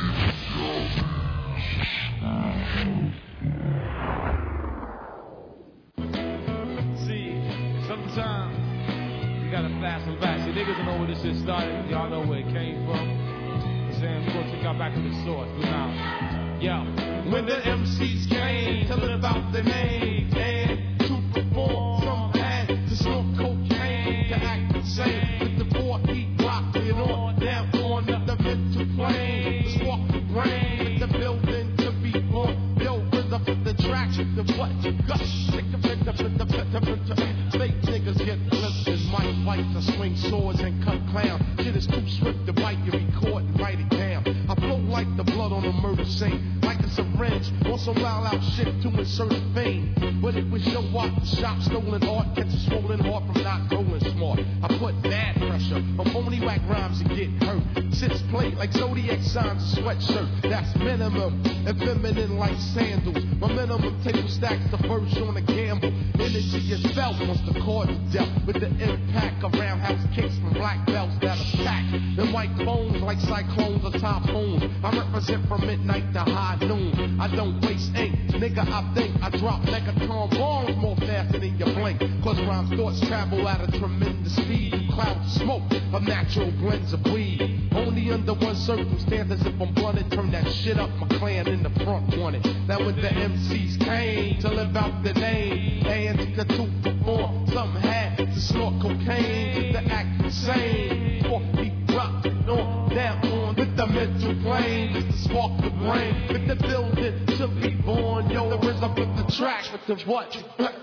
See, sometimes you gotta fast and back. See, niggas don't know where this shit started. Y'all know where it came from. I'm saying we're gonna take y'all back to the source. We now. Yo, when the M Cs came, tell it about the name and to perform. Some had to snort cocaine to act insane. With the four heat rock, it on down on the mental plane. Let's walk the brain with the building to be born. Yo, rhythm for the tracks, the what you gush. Take the fit, the fit, the fit, the fit. Fake niggas get blitzed, might fight to swing swords and cut clowns. Shit is too swift to bite, you record and write it down. I flow like the blood on a murder scene, like a syringe on some wild out shit to insert fame. But it was your what? Shop stolen art, catch a swollen heart from not rolling smart. I put bad pressure on phony whack rhymes and get hurt. Sits plate like zodiac signs, a sweatshirt. That's minimum, and feminine like sandals. My minimum table stacks the first on a gamble. Energy is felt once the chord is dealt with the impact of roundhouse kicks from black belts that attack. The white bones like cyclones or typhoons. I represent from midnight to high noon. I don't waste ink, nigga. I think I drop megaton bombs more faster than you blink. Cause rhyme thoughts travel at a tremendous speed. Cloud smoke of natural blends of weed. Only under one circumstance, if I'm blunted, turn that shit up. My clan in the front wanted. Now when the M Cs came to live out the name, and to two perform, some had to snort cocaine to act insane. Or he dropped it on down on with the mental plane, just to spark the brain, with the building to be born. Yo, the rhythm with the track, with the what?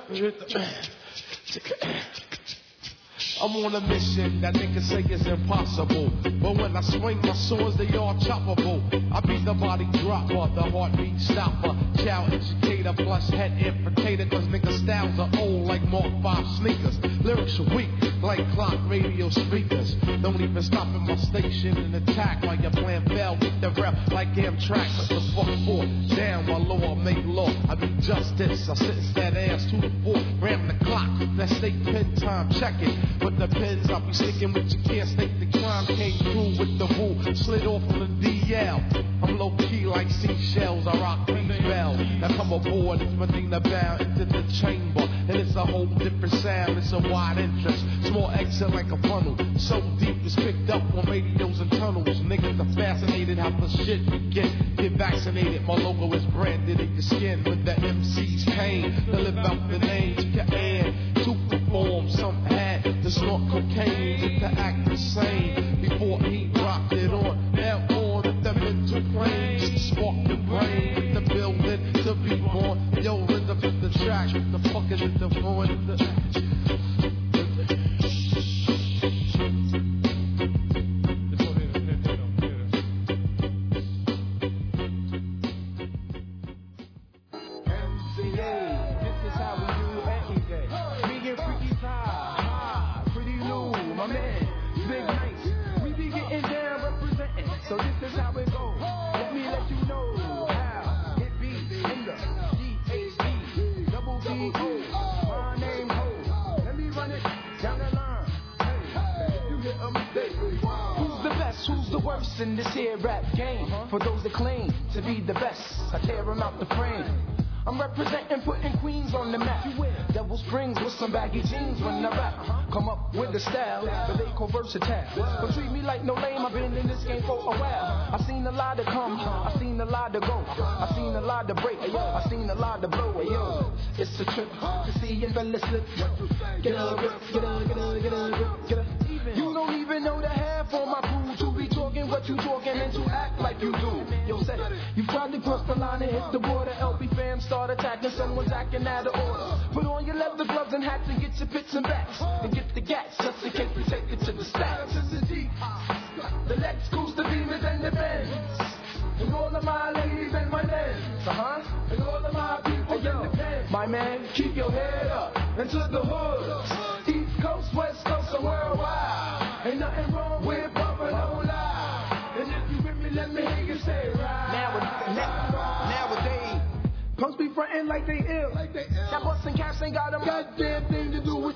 I'm on a mission that niggas say is impossible. But when I swing my swords, they all choppable. I be the body dropper, the heartbeat stopper, child educator, plus head infiltrator. Cause niggas styles are old like Mark five sneakers. Lyrics are weak like clock radio speakers. Don't even stop at my station and attack while you're playing bell with the rep like Amtrak. What the fuck for? Damn, my law make law. I be justice. I sentence that ass to the floor. Ram the clock. That state pen time. Check it. But the pens I'll be sticking with, you can't state the crime. Came through with the rule, slid off on the D L. I'm low key like seashells, I rock these bells. Now come aboard, it's Medina bound into the chamber. And it's a whole different sound, it's a wide entrance. Small exit like a funnel, so deep it's picked up on radios and tunnels. Niggas are fascinated how the shit begin. Get vaccinated, my logo is branded in your skin. When the M Cs came to live out the names, you can add to perform. Some had to snort cocaine to act insane. Before he dropped it on, now on at the mental plane. Just spark the brain with the building to be born. Yo, rhythm with the track, what the fuck is it the void? The in this here rap game, for those that claim to be the best, I tear them out the frame. I'm representing, putting Queens on the map. Devil Springs with some baggy jeans when I rap. Come up with the style, but they call versatile. But treat me like no lame, I've been in this game for a while. I seen a lot to come, I seen a lot to go. I seen a lot to break, I seen a lot to blow. Yo, it's a trip to see your fellas slip. Get up, get up, get up, get up, get up. You don't even know the half on my crew to be talking what you talking and to act like you do. Yo, say, you tried to cross the line and hit the border. L B fam start attacking, someone's acting out of order. Put on your leather gloves and hats and get your pits and bats. And get the gats just in case we take it to the stacks. The Lexus, the Beamers, and the Benz. And all of my ladies and my men. Uh-huh. And all of my people hey, yo. in the pen. My man, keep your head up into the hood. East Coast, West Coast, and worldwide. Ain't nothing wrong with bumping no lie. And if you with me, let me hear you say right. Nowadays, nowadays, punks be frontin' like they ill. Like they ill. That bustin' cash ain't got a goddamn thing to do with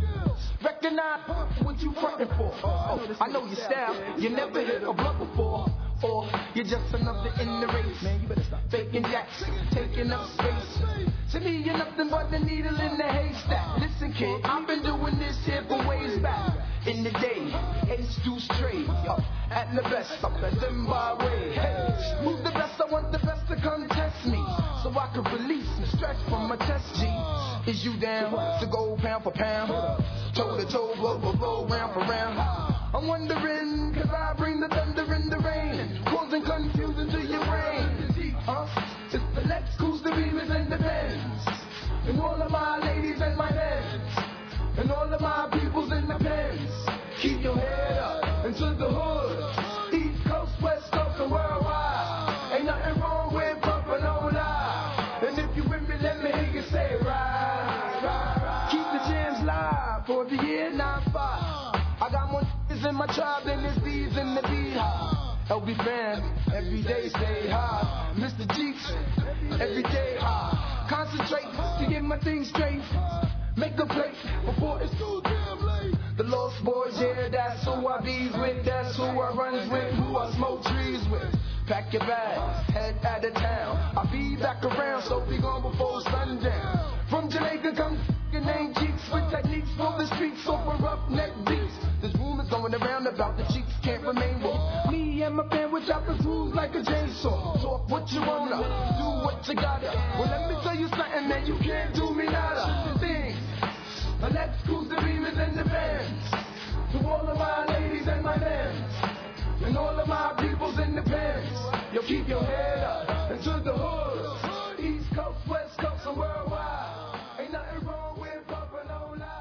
recognize what you frontin' for. Oh, I know your style. You never hit a blunt before. Or you're just another in the race. Man, you better stop faking jacks, taking up space. To me, you're nothing but a needle in the haystack. Listen, kid, I've been doing this here for ways back. In the day, H two straight, up at the best, up at Zimbabwe. Hey, who's the best? I want the best to come test me, so I can release and stretch from my test G. Is you down to go pound for pound, toe to toe, blow for blow, round for round? I'm wondering, cause I bring the thunder in the rain, causing confusion to your brain. Huh? It's the Lexus, the Beamers, and the Benz. And all of my ladies and my men. And all of my peoples in the pens. Keep your head up into the hood. East Coast, West Coast, and worldwide. Ain't nothing wrong with bumping no lie. And if you with me, let me hear you say right, right, right. Keep the jams live for the year nine five. I got more in my tribe than there's bees in the beehive. L B fam, every day say hi. Mister Jeeks, every day high. Concentrate to get my things straight. Make a plate before it's too damn late. The Lost Boys, yeah, that's who I bees with. That's who I runs with, who I smoke trees with. Pack your bags, head out of town. I'll be back around, so be gone before sundown. From Jamaica comes your name Cheeks with techniques for the streets, so for roughneck beats. There's rumors going around about the Cheeks can't remain woke. Me and my band, which I moves like a chainsaw. Talk what you wanna, do what you gotta. Well, let me tell you something, man, you can't do me nada. Things, the Lexus, the Beamers, and the Benz. To all of my ladies and my men. And all of my peoples in the pens. Yo, keep your head up into the hood. East Coast, West Coast, and worldwide. Ain't nothing wrong with bumping no lie.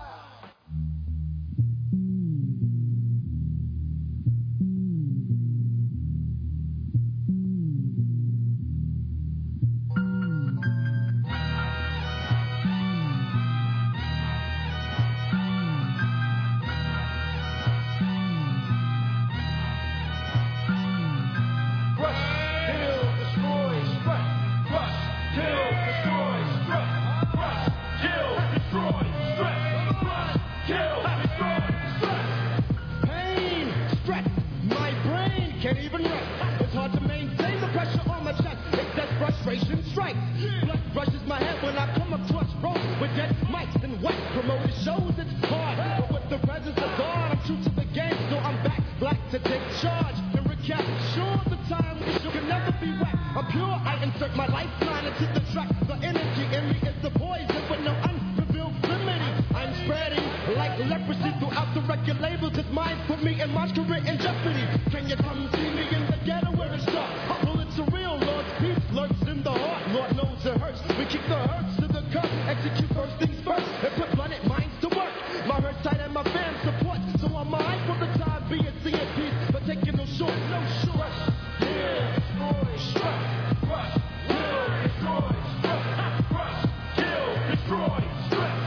Strike. Blood rushes my head when I come across roads with dead mics and wet promoted shows. It's hard, but with the presence of God, I'm true to the game, so I'm back black to take charge and recap. Sure, the time issue can never be whacked. I'm pure, I insert my lifeline into the track. The energy in me is the poison with no unrevealed remedy. I'm spreading like leprosy throughout the record labels. It's mine, put me and my career in jeopardy. Can you come see me in the ghetto where it's dark? Well, it's a real Lord's peace lurks in the heart. Lord knows it hurts. We keep the hurts to the curb. Execute first things first and put planet minds to work. My hurt tight and my fam support. So I'm alright for the time being seeing peace, but taking no short, no short. Yeah, destroy, strike, crush, kill, destroy, strike, crush, kill, destroy, strike,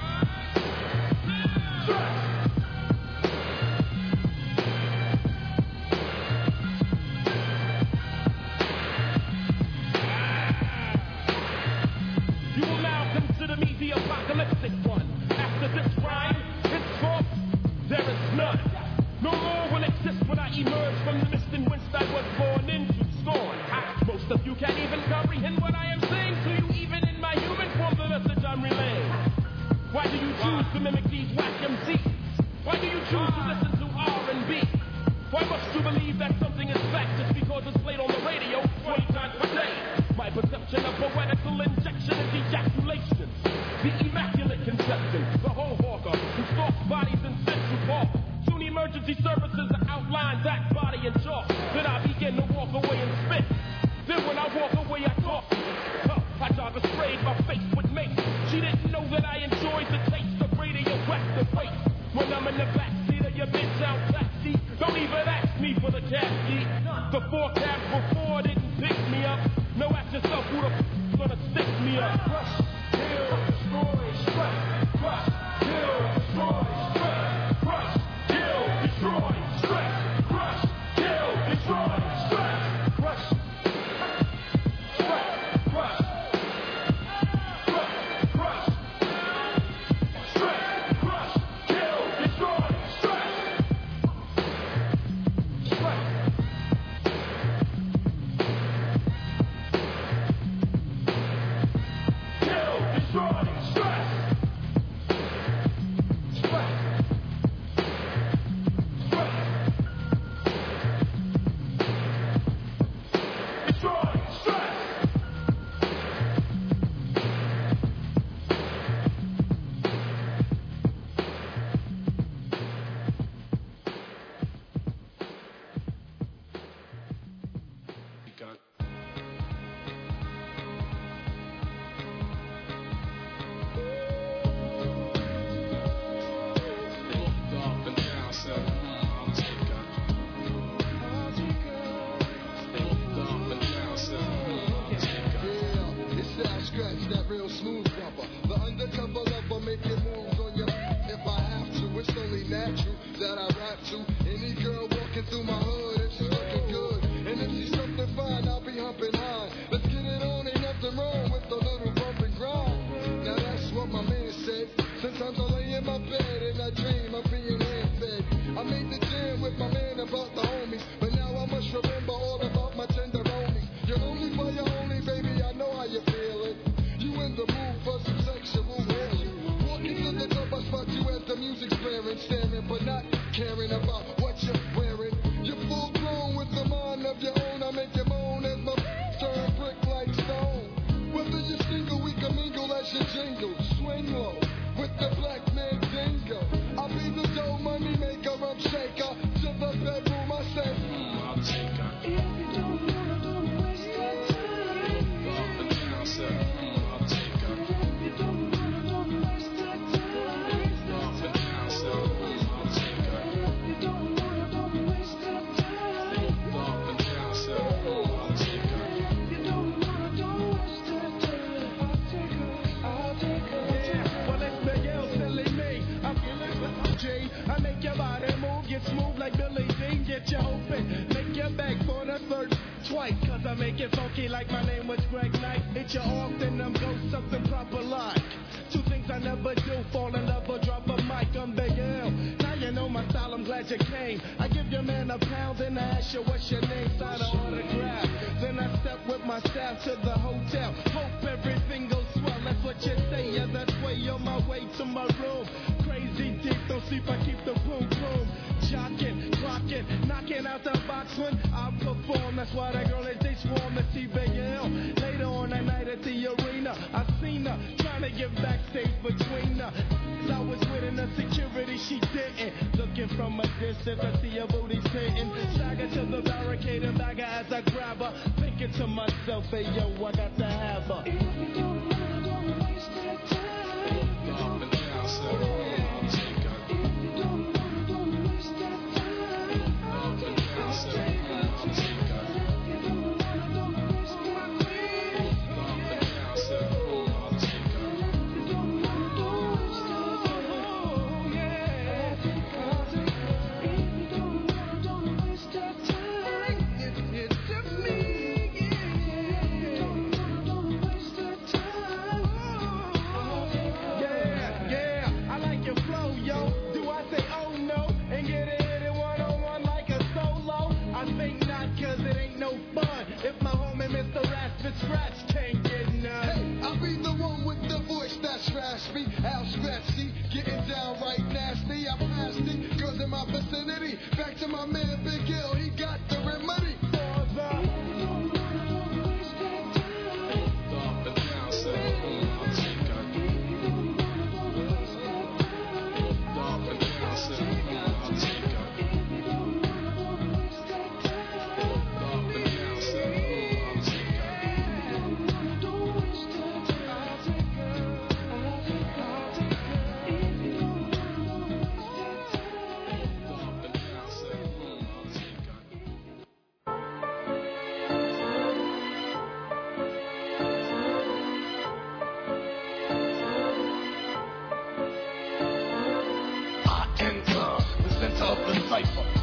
strike. You will now consider me the apocalyptic one. After this rhyme, henceforth, there is none. No more will exist when I emerge from the mist in which I was born into scorn. I, most of you can't even comprehend what I am saying to you, even in my human form, the message I'm relaying. Why do you choose to mimic these whack M Cs? Why do you choose to listen to R and B? Why must you believe that something is fact just because it's played on the radio twenty times per day? My perception of poetical injection is ejaculation. The immaculate conception, the whole hawker who stalks bodies in Central Park. Soon emergency services outline that body in chalk. Then I begin to walk away and spit. Then when I walk away I talk. Huh, I jogger sprayed my face with mace. She didn't know that I enjoyed the taste of radioactive waste. When I'm in the backseat of your bitch out backseat. Don't even ask me for the cash key. The four cabs before didn't pick me up. No, ask yourself who the f gonna stick me up. Crush, kill, destroy, strike. Crush, kill, destroy, strike. Crush, kill, destroy, strike. Crush, kill, destroy, strike. Crush, strike, crush.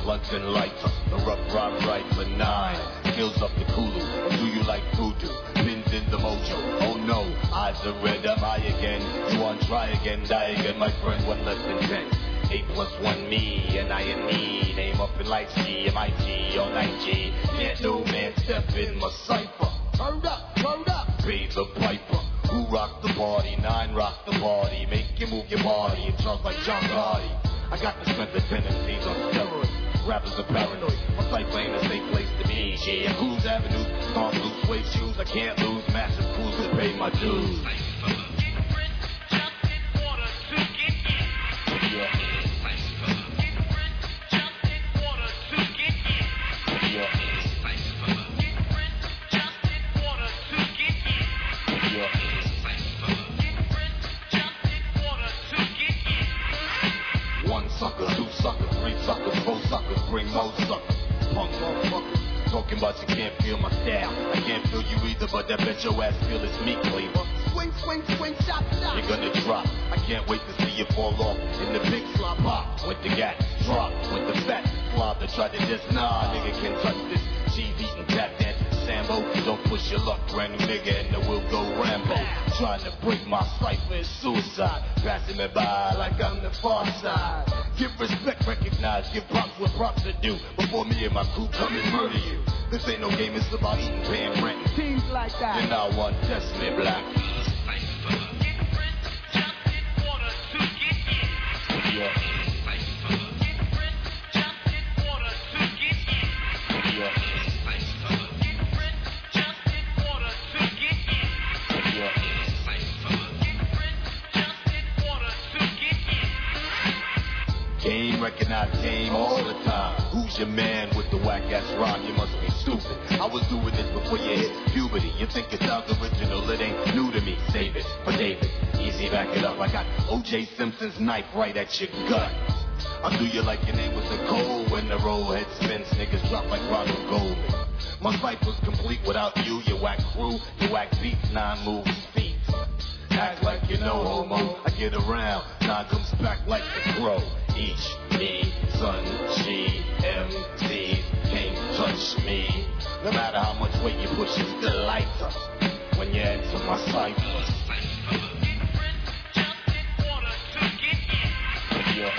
blunts and lighter. The rough ride right for nine. Skills up the Kulu. Do you like voodoo? Pins in the mojo. Oh no, eyes are red. Am I again? You want try again, die again, my friend. One less than ten. Eight plus one me, and I and me. Name up in light G, M I T, all night G. Can't no man step in my cipher. Turn up, turn up. Pay the piper. Who rock the party? Nine rock the party. Make you move your body and talk like John Gotti. I got the strength of tendencies on steroids. Rappers are paranoid. My cipher ain't a safe place to be. Yeah, Cruise Avenue. Storm blue suede shoes. I can't lose. Massive crews to pay my dues. Yeah. One sucker, two suckers, three suckers, four suckers, bring more suckers. Punk motherfuckers, talking about you can't feel my style. I can't feel you either, but I bet your ass feel it's meat flavor. Swing, swing, swing, shot, shot. You're gonna drop. I can't wait to see you fall off in the big slop pop. With the gat, drop, with the fat slob that tried to just nah, nigga can't touch this. Cheese eating, tap dancing, Sambo. Don't push your luck, brand new nigga, and then we'll go Rambo. Trying to break my cipher is suicide. Passing me by like I'm the far side. Give respect, recognize, give props what props to do. Before me and my crew come and murder you. This ain't no game, it's about eating, paying rent. Teams like that. You're now one test me black. Yeah. Game, recognize game all the time. Who's your man with the whack-ass rhyme? You must be stupid. I was doing this before you hit puberty. You think it sounds original, it ain't new to me. Save it for David. Easy, back it up. I got O J Simpson's knife right at your gut. I'll do you like your name was Nicole. When the roll head spins, niggas drop like Ronald Goldman. My cipher's complete without you. Your whack crew, your whack beats, nine moves, feet. Act like you know homo. I get around, nine comes back like the crow. Each, me, son, she, M, C, can't touch me. No matter how much weight you push, it's still lighter when you enter my cipher. Yeah.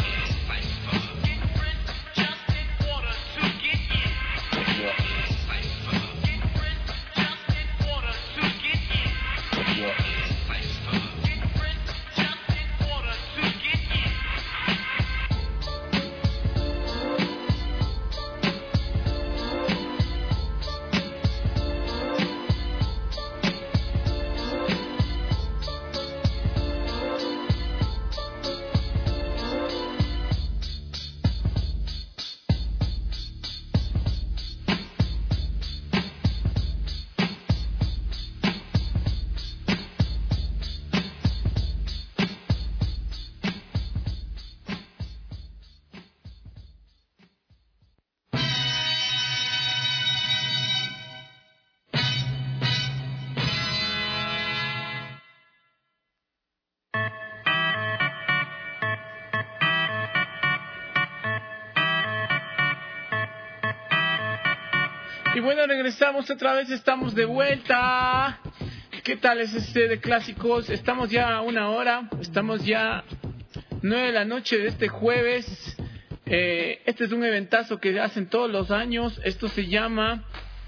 Y bueno, regresamos otra vez, estamos de vuelta. ¿Qué tal es este de clásicos? Estamos ya a una hora, estamos ya nueve de la noche de este jueves. Eh, este es un eventazo que hacen todos los años. Esto se llama,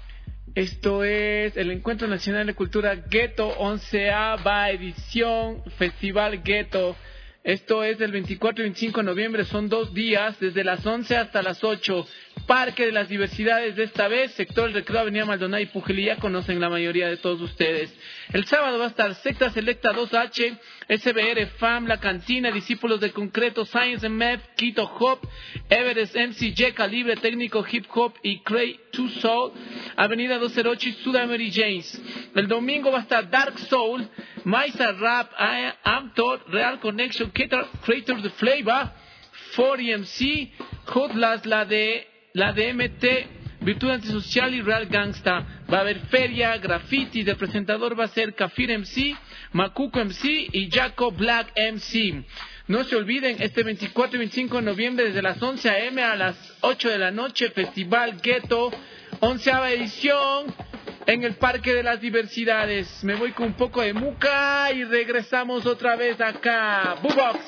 esto es el Encuentro Nacional de Cultura Gueto, onceava edición, Festival Gueto. Esto es del veinticuatro y veinticinco de noviembre, son dos días, desde las once hasta las ocho. Parque de las Diversidades de esta vez, sector del Recreo, Avenida Maldonado y Pujilí, ya conocen la mayoría de todos ustedes. El sábado va a estar Secta Selecta dos H, S B R, F A M, La Cantina, Discípulos de Concreto, Science M F, Quito Hop, Everest, M C J, Calibre Técnico, Hip Hop y Cray Two Soul, Avenida doscientos ocho y Sudamary James. El domingo va a estar Dark Soul, Maisa Rap, Amtor, Real Connection, Creators de Flavor, cuatro M C, Hotlas, la de la de M T, Virtud Antisocial y Real Gangsta. Va a haber feria, graffiti, el presentador va a ser Kafir M C, Macuco M C y Jaco Black M C. No se olviden, este veinticuatro y veinticinco de noviembre, desde las once a eme a las ocho de la noche, Festival Ghetto, onceava edición, en el Parque de las Diversidades. Me voy con un poco de muca y regresamos otra vez acá. Boombox.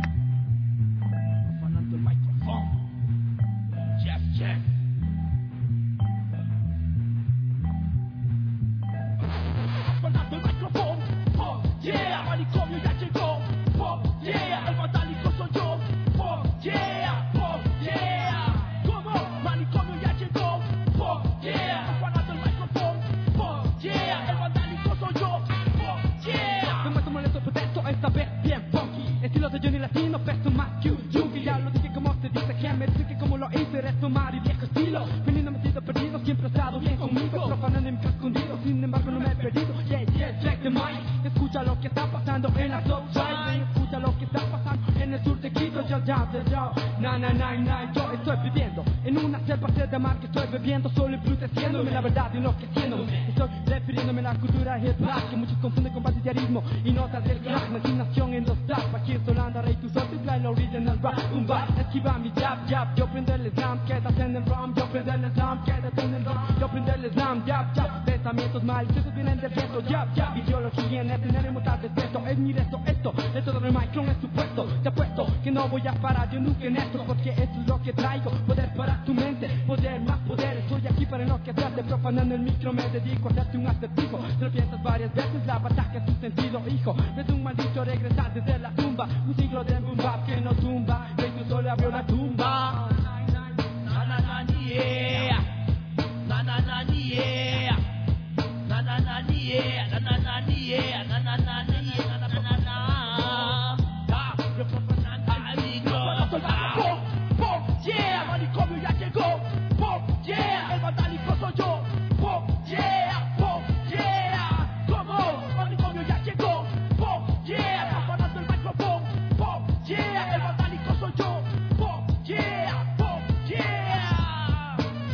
Yeah, manicomio ya llegó, pop, yeah, el vandálico soy yo, pop, yeah, pop, yeah, como manicomio ya llegó, pop, yeah, apagando el micrófono, pop, yeah, el vandálico soy yo, pop, yeah. Me muestro molesto protesto, esta vez bien funky, estilo de Johnny Latino, peso más que un junkie, ya lo dije como se dice, que me explique como lo hice, eres tomar y viejo estilo, veniendo metido perdido, siempre he estado bien conmigo, profanando en mi escondido, sin embargo no me he perdido, yeah, yeah, check the mic. Escucha lo que está pasando en la Southside, escucha lo que está pasando en el sur de Quito, yo, ya, yo, yo, na, na, na, na, yo estoy viviendo en una selva de mar que estoy bebiendo, solo embruteciéndome la verdad y enloqueciéndome, estoy refiriéndome a la cultura hip hop, que muchos confunden con bandillerismo y notas del crack, imaginación en dos taps, aquí es Holanda, rey, tu sol, trae la original rap, un bar, esquiva mi jab, jab, yo prendo el slam, quédate en el rum, yo prendo el slam, quédate en el rum, yo prendo el slam, jab, jab, pensamientos maliciosos vienen del viento, jab, jab, ideología en el tener inmortal respeto, es mi resto, esto, esto de Micron es tu puesto, te apuesto que no voy a parar yo nunca en esto, porque esto es lo que traigo, poder para tu mente, poder más poder, estoy aquí para enloquecerte, profanando el micro, me dedico a hacerte un acertijo, te lo piensas varias veces, la batalla es tu sentido, hijo, es un maldito regresar desde la tumba, un siglo de boom bap que no tumba, rey tu solo abrió la tumba, na na na yeah, na na na yeah, na na na yeah, na na na yeah, na na na yeah, na na na na, ah, yo profanando al micro, pop, pop, yeah, manicomio ya llegó, pop, yeah, el vandálico soy yo, pop, yeah, pop, yeah, como manicomio ya llegó, pop, yeah, profanando el micrófono, pop, yeah, el vandálico soy yo, pop, yeah, pop, yeah.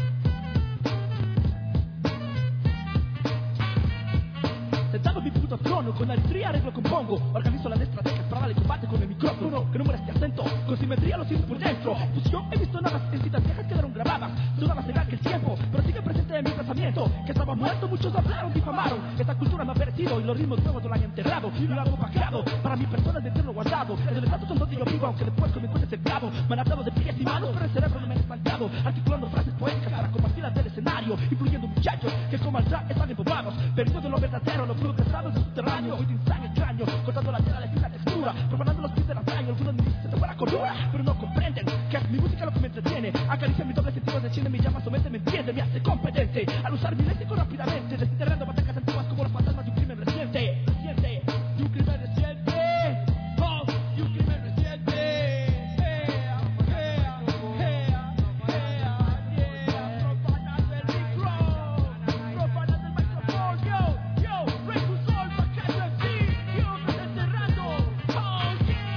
Sentado en mi puto trono, con alegría arreglo compongo, organizo las estrategias para darle combate con el micrófono, que no muera este acento, con simetría lo siento por dentro, fusión he visto nada en citas viejas quedaron grabadas, sonaba cegar que el tiempo, pero sigue presente en mi pensamiento, que estaba muerto, muchos hablaron, difamaron, esta cultura me ha perecido y los ritmos nuevos lo han enterrado, y lo hago pagado, para mi persona de eterno guardado, el relato son donde yo vivo, aunque después que me encuentres sentado, me han atado de pies y manos, pero el cerebro no me ha estancado, articulando frases poéticas para compartirlas del escenario, influyendo muchachos, que como el rap están embobados, perdidos de lo verdadero, los progresados de subterráneo, hoy te ensaño extraño, cortando la tela de fina textura, profanando los pies del antaño, algunos me dicen se te fuera cordura, pero no comprenden, que es mi música lo que me entretiene, acaricia mi doble sentido, desciende mi llama, somete, me entiende, me hace competente, al usar mi léxico rápidamente, desenterrando batallas antiguas como los fantasmas de un crimen reciente, reciente, de un crimen reciente, oh, de un crimen reciente, yeah, yeah, yeah, yeah, yeah, profanando el micro, profanando el micrófono, yo, yo, rey tu sol, bajando el beat, yo, desenterrando, oh, yeah.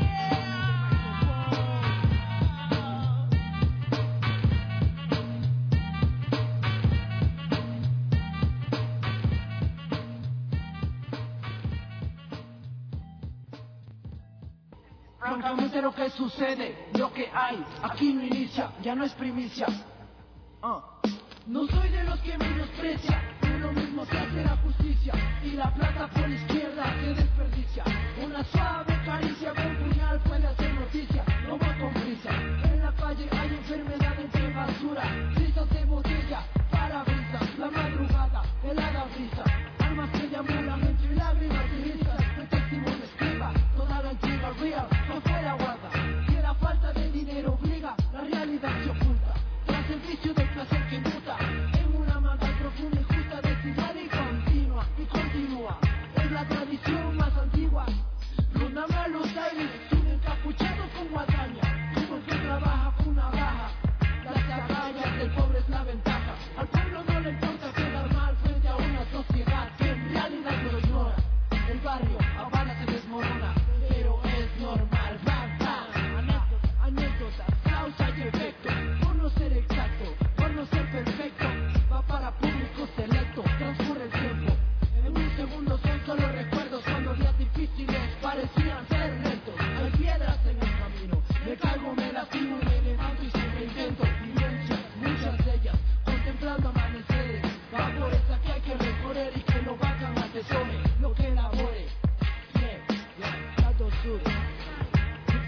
Francamente lo que sucede, lo que hay, aquí no inicia, ya no es primicia. Uh. No soy de los que menosprecia, pero lo mismo se hace la justicia, y la plata por la izquierda se desperdicia. Una suave caricia, buen puñal puede hacer noticia, no va con prisa. En la calle hay enfermedad entre basura, risas de botella, parabrisas, la madrugada, helada brisa, almas que deambulan entre lágrimas y risas, el testimonio escriba, toda la intriga real, no fuera guarda, y la falta de dinero obliga, la realidad se oculta, tras el vicio del placer que muta, en una maldad profunda y justa, desigual y continua, y continúa, es la tradición más antigua, Luna Malos Aires, estudian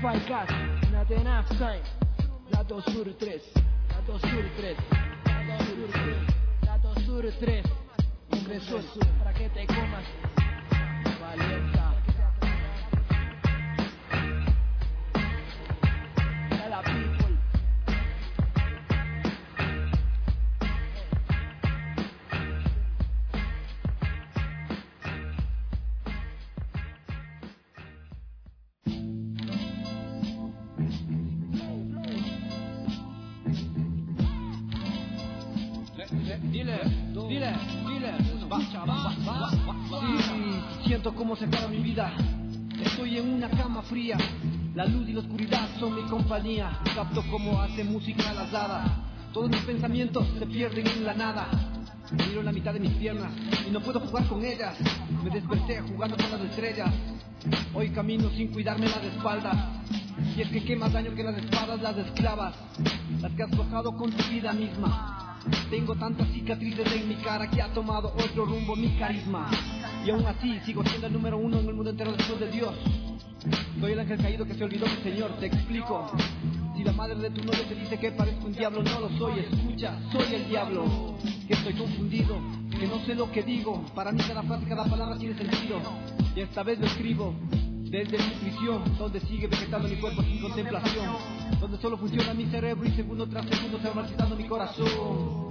Five gas, not enough time. La dos sur tres, la dos sur tres, la dos sur tres, la dos sur tres. Ingresos para que te comas. Valienta. A la people. Dile, dile, dile, va, va, va, va. Sí, siento cómo se acaba mi vida. Estoy en una cama fría. La luz y la oscuridad son mi compañía. Capto cómo hace música las hadas. Todos mis pensamientos se pierden en la nada. Miro la mitad de mis piernas y no puedo jugar con ellas. Me desperté jugando con las estrellas. Hoy camino sin cuidarme la espalda. Y es que qué más daño que las espadas, las esclavas, las que has forjado con tu vida misma. Tengo tantas cicatrices en mi cara que ha tomado otro rumbo mi carisma. Y aún así sigo siendo el número uno en el mundo entero después de Dios. Soy el ángel caído que se olvidó mi Señor, te explico. Si la madre de tu novio te dice que parezco un diablo, no lo soy, escucha, soy el diablo. Que estoy confundido, que no sé lo que digo. Para mí cada frase, cada palabra tiene sentido. Y esta vez lo escribo desde mi prisión, donde sigue vegetando mi cuerpo sin contemplación, donde solo funciona mi cerebro y segundo tras segundo se va marchitando mi corazón.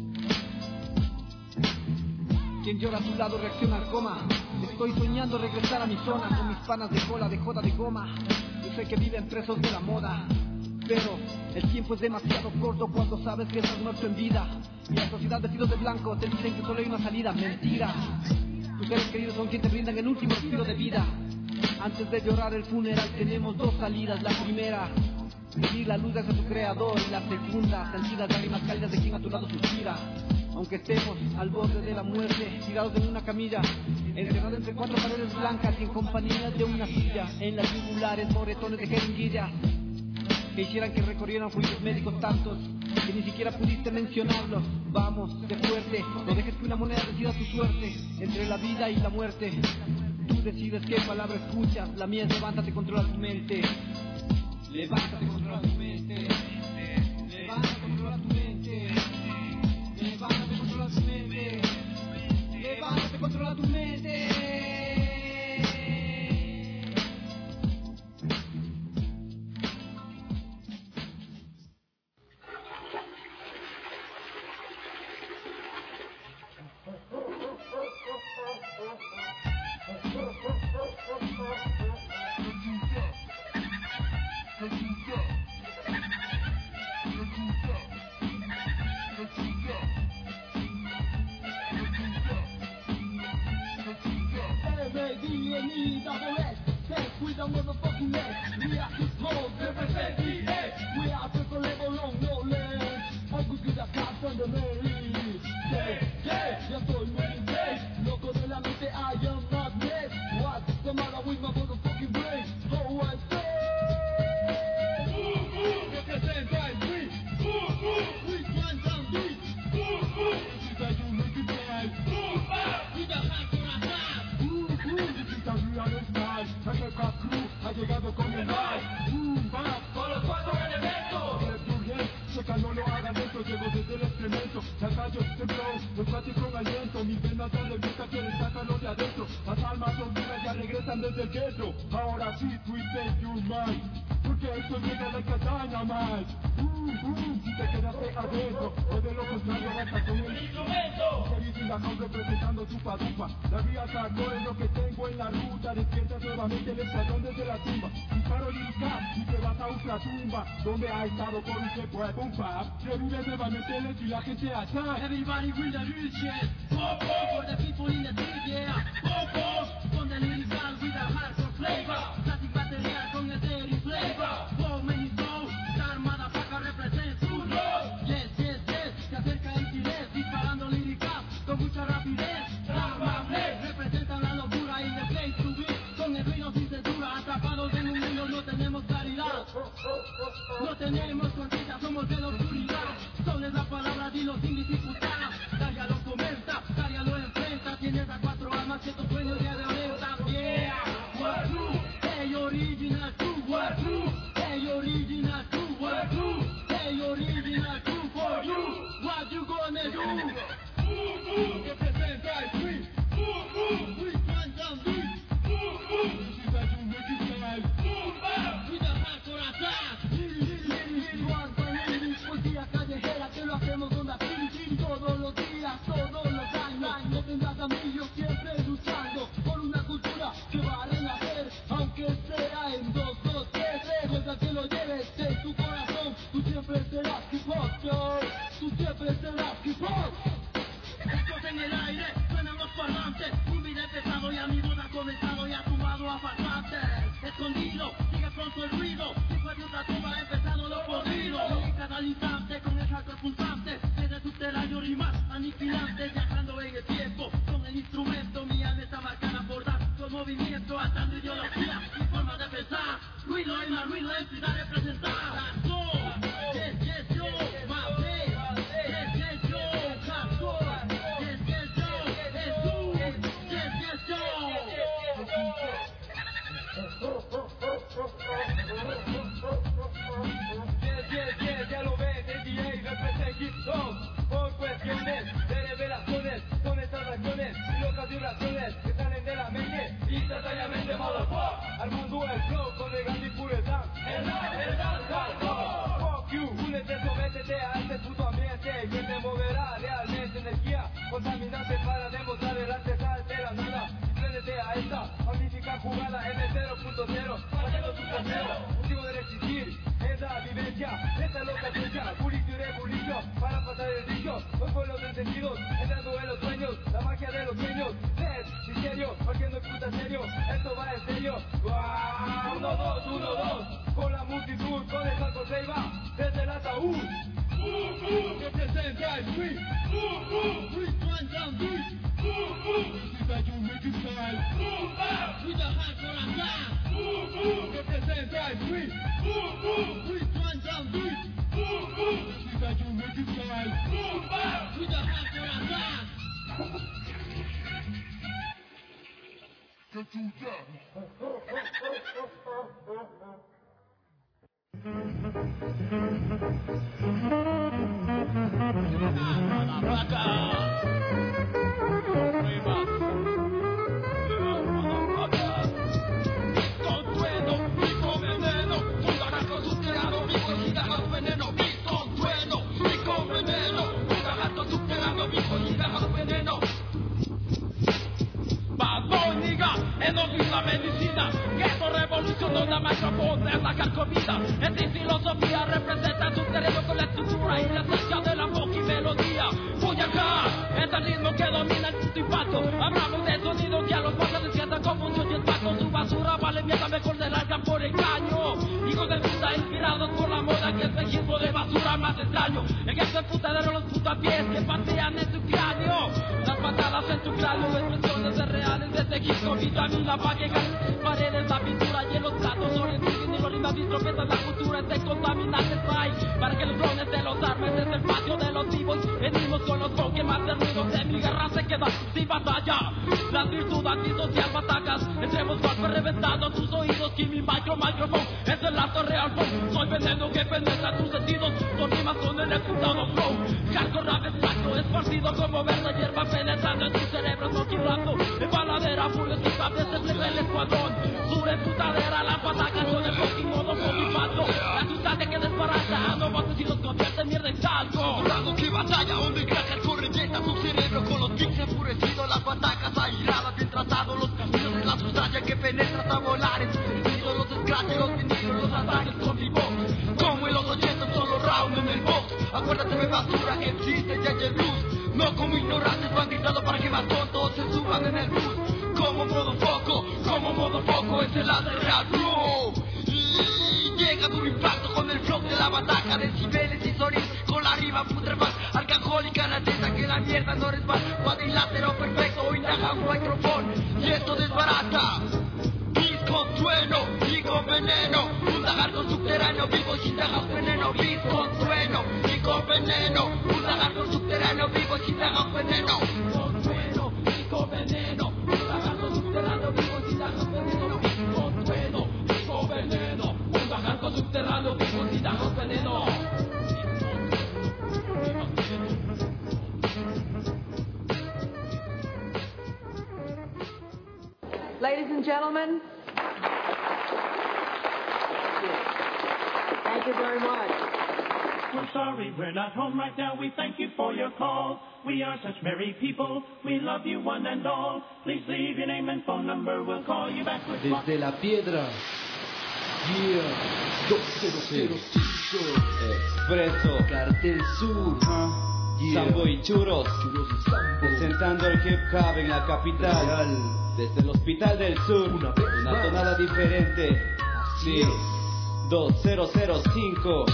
Quien llora a su lado reacciona al coma. Estoy soñando regresar a mi zona con mis panas de cola, de joda, de goma. Yo sé que viven presos de la moda, pero el tiempo es demasiado corto cuando sabes que estás muerto en vida. Y la sociedad vestidos de blanco te dicen que solo hay una salida, mentira. Tus seres queridos son quienes te brindan el último respiro de vida. Antes de llorar el funeral tenemos dos salidas. La primera, pedir la luz hacia tu creador. Y la segunda, sentir las lágrimas cálidas de quien a tu lado suspira. Aunque estemos al borde de la muerte, tirados en una camilla, encerrados entre cuatro paredes blancas y en compañía de una silla, en las yugulares moretones de jeringuillas que hicieran que recorrieran fluidos médicos tantos que ni siquiera pudiste mencionarlos. Vamos, sé fuerte, no dejes que una moneda decida tu suerte entre la vida y la muerte. Tú decides qué palabra escuchas, la mía es levántate, controla tu mente. Levántate, controla tu mente. Levántate, controla tu mente. Levántate, controla tu mente. Levántate, controla tu mente. Desde el ghetto, ahora sí, tú take your mind, porque esto llega like a dynamite. Uh, uh, si te quedaste adentro, o de lo contrario basta con el instrumento. Seguís en la house representando tu padupa. La vía sacó es lo que tengo en la ruta. Despiertas nuevamente el escuadrón desde la tumba. Disparo lyrical y te vas a ultratumba, donde ha estado por un tiempo de bomba. Revives nuevamente el y la gente atrás. Everybody with the real shit. Pop, pop, for the people in the street, yeah. Pop, pop, con the lyrical with the hardcore flavor. Static batería con el dirty flavor. Wow, many souls, Star Motherfucker represent su rol. Yes, yes, yes, se acerca el Chile, disparando lyrical con mucha rapidez. Star representan la locura y the place to be. Con el ruido sin censura, atrapados en un mundo no tenemos claridad. No tenemos conciencia, somos de la oscuridad. Son es la palabra, dilo sin dificultad. Daria lo comenta, Daria lo enfrenta. Tienes a cuatro almas que tu sueño día de alerta. Yeah, what true, hey original true, what true. listen up, keep on. Estos en el aire, suenan los parlantes. Un video pesado y a mi boda ha comenzado y ha tumbado a faltantes. Escondido, sigue pronto el ruido. Después de otra tumba ha empezado lo podrido. Y cada instante con el hardcore pulsante. Desde subterráneo rimas aniquilantes. Viajando en el tiempo con el instrumento. Mi alma está marcada por dar con movimiento. Atando ideología y forma de pensar. Ruido en la ruido en ciudad de presentar. Yes, yes, yo, my baby. Yes, yes, yo, hardcore. Yes, yes, yo, es tú. Yes, yes, yo. Yes, yes, yes, ya lo ves, el D J representa hip hop. Por cuestiones de revelaciones, son estas acciones y locas vibraciones que salen de la mente instantáneamente, motherfucker. Al mundo el flow con elegante y pureza. El rap, el rap, hardcore. Fuck you, únete, sométete a este puto ambiente que te moverá realmente energía contaminante para demostrar el arte de la nada. Préndete a esta magnífica jugada en el cero punto cero para que no sufras cero. Motivo de resistir es la vivencia, esta es loca ciencia, bullicio y rebulicio para pasar el dicho. Los pueblos encendidos, entrando en los sueños, la magia de los sueños. Es misterio, porque no es puta serio, esto va en serio. ¡Wow! Uno, dos, uno, dos, con la multitud, con el salto se iba desde el ataúd. Uh, uh, representa el free, uh, uh, free, one, down, three, uh, uh, this is how you make it style, uh, uh, with the hand for a man, uh, uh, representa el free, uh, uh, free, one, down, three, uh, uh, this is how you make it style, uh, uh, with the hand for a man. Get you down. E non più la medicina che rivoluziona la macrofon e la carcomita. E di filosofia representa tu terreno con la estructura y la esencia de la voz y melodía. Voy acá, es el ritmo que domina el puto impacto. Hablamos de sonido que a los pasos les sientan confusión y impacto. Su basura vale mierda, mejor se largan por el caño. Hijos de puta inspirados por la moda que es el equipo de basura más extraño. En este putadero los putapiés que patean en tu cráneo. Las patadas en tu cráneo, expresiones de reales de este equipo, vitamina pa' que ganes paredes, la pintura y en los platos sobre ti, ni los rimas y tropiezas, la cultura este contaminante hay, para que los drones de los armes desde el patio de los vivos, venimos con los que más de ruido de mi guerra se queda sin batalla, las virtudes antisocial batacas, entremos golpes reventados tus oídos, y mi micro, micrófono, es el alto real flow, soy veneno que penetra tus sentidos, son rimas con el ejecutado flow, hardcore rap exacto, esparcido como verde hierba penetrando en tu cerebro, motivando, en baladera furiosita desde el escuadrón, sube putadera, la pataca con el fucking modo motivando, la sustancia que desbarata, no bates y los convierte en mierda en talco. Soldado que batalla, donde crack el corriente tu cerebro con los kicks enfurecidos, las patacas airadas, bien tratados, los caminos de la sustancia que penetra hasta volar en tus sentidos, los scratches, los vinilos, los ataques con mi voz, como en los ochenta solo round en el box, acuérdate de basura, existe ya el blues, no como ignorantes van gritando para que más tontos se suban en el bus, como modo foco, como modo foco, es el alto real flow, y llega tu impacto con el flow de la bataca, decibeles y sonidos, con la rima putrefacta, alcohólica, la teta que la mierda no resbala, cuadrilátero perfecto, indaga un micrófono, y esto desbarata, beat con trueno, y con veneno, un lagarto subterráneo vivo sin dejar veneno, beat con trueno, y con veneno, un lagarto subterráneo vivo sin dejar veneno, con trueno, y con veneno, un lagarto subterráneo vivo sin dejar veneno, con trueno, y con veneno, un lagarto subterráneo vivo sin dejar veneno. Ladies and gentlemen, thank you very much. We're sorry we're not home right now. We thank you for your call. We are such merry people. We love you one and all. Please leave your name and phone number. We'll call you back with Desde la piedra. Yeah. dos cero cero cinco. Expreso. Cartel Sur. Uh. Yeah. Sambo y Churos, Churos y Sambo, presentando el hip hop en la capital, Real. Desde el Hospital del Sur, una, vez una más. tonada diferente. Así Sí. es. dos cero cero cinco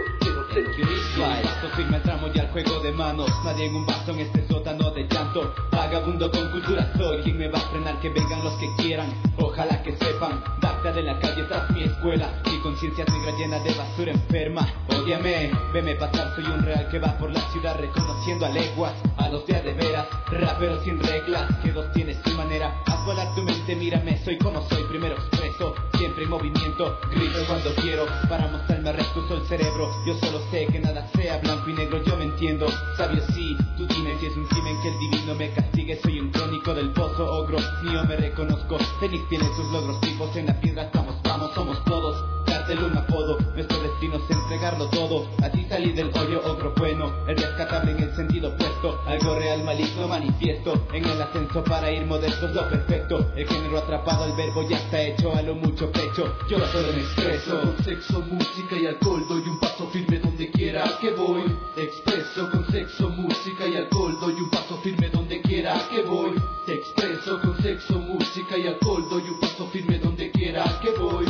Paso firme al tramo y al juego de manos. Nadie en un vaso en este sótano de llanto. Vagabundo con cultura soy. ¿Quién me va a frenar? Que vengan los que quieran. Ojalá que sepan. Dacta de la calle, esta es mi escuela. Mi conciencia es negra llena de basura enferma. Ódiame, veme pasar, soy un real que va por la ciudad reconociendo a leguas a los de a de veras. Rapero sin reglas, que dos tienes su manera. Haz volar tu mente, mírame, soy como soy. Primero expreso, siempre en movimiento. Grito cuando quiero, para mostrarme recuso el cerebro. Yo solo sé que nada sea blanco y negro, yo me entiendo. Sabio sí, tú dime si es un crimen que el divino me castigue. Soy un crónico del pozo, ogro, mío me reconozco. Fénix tiene sus logros, tipos en la piedra estamos, vamos, somos todos. Cártel un apodo, nuestro destino es entregarlo todo. Así salí del hoyo, ogro bueno, el rescatable en el sentido opuesto. Algo real, maligno, manifiesto. En el ascenso para ir modesto es lo perfecto. El género atrapado, el verbo ya está hecho, a lo mucho pecho. Yo solo me expreso. Con sexo, música y alcohol doy un paso firme donde quiera que voy. Expreso con sexo, música y alcohol doy un paso firme donde quiera que voy. Expreso con sexo, música y alcohol doy un paso firme donde quiera que voy.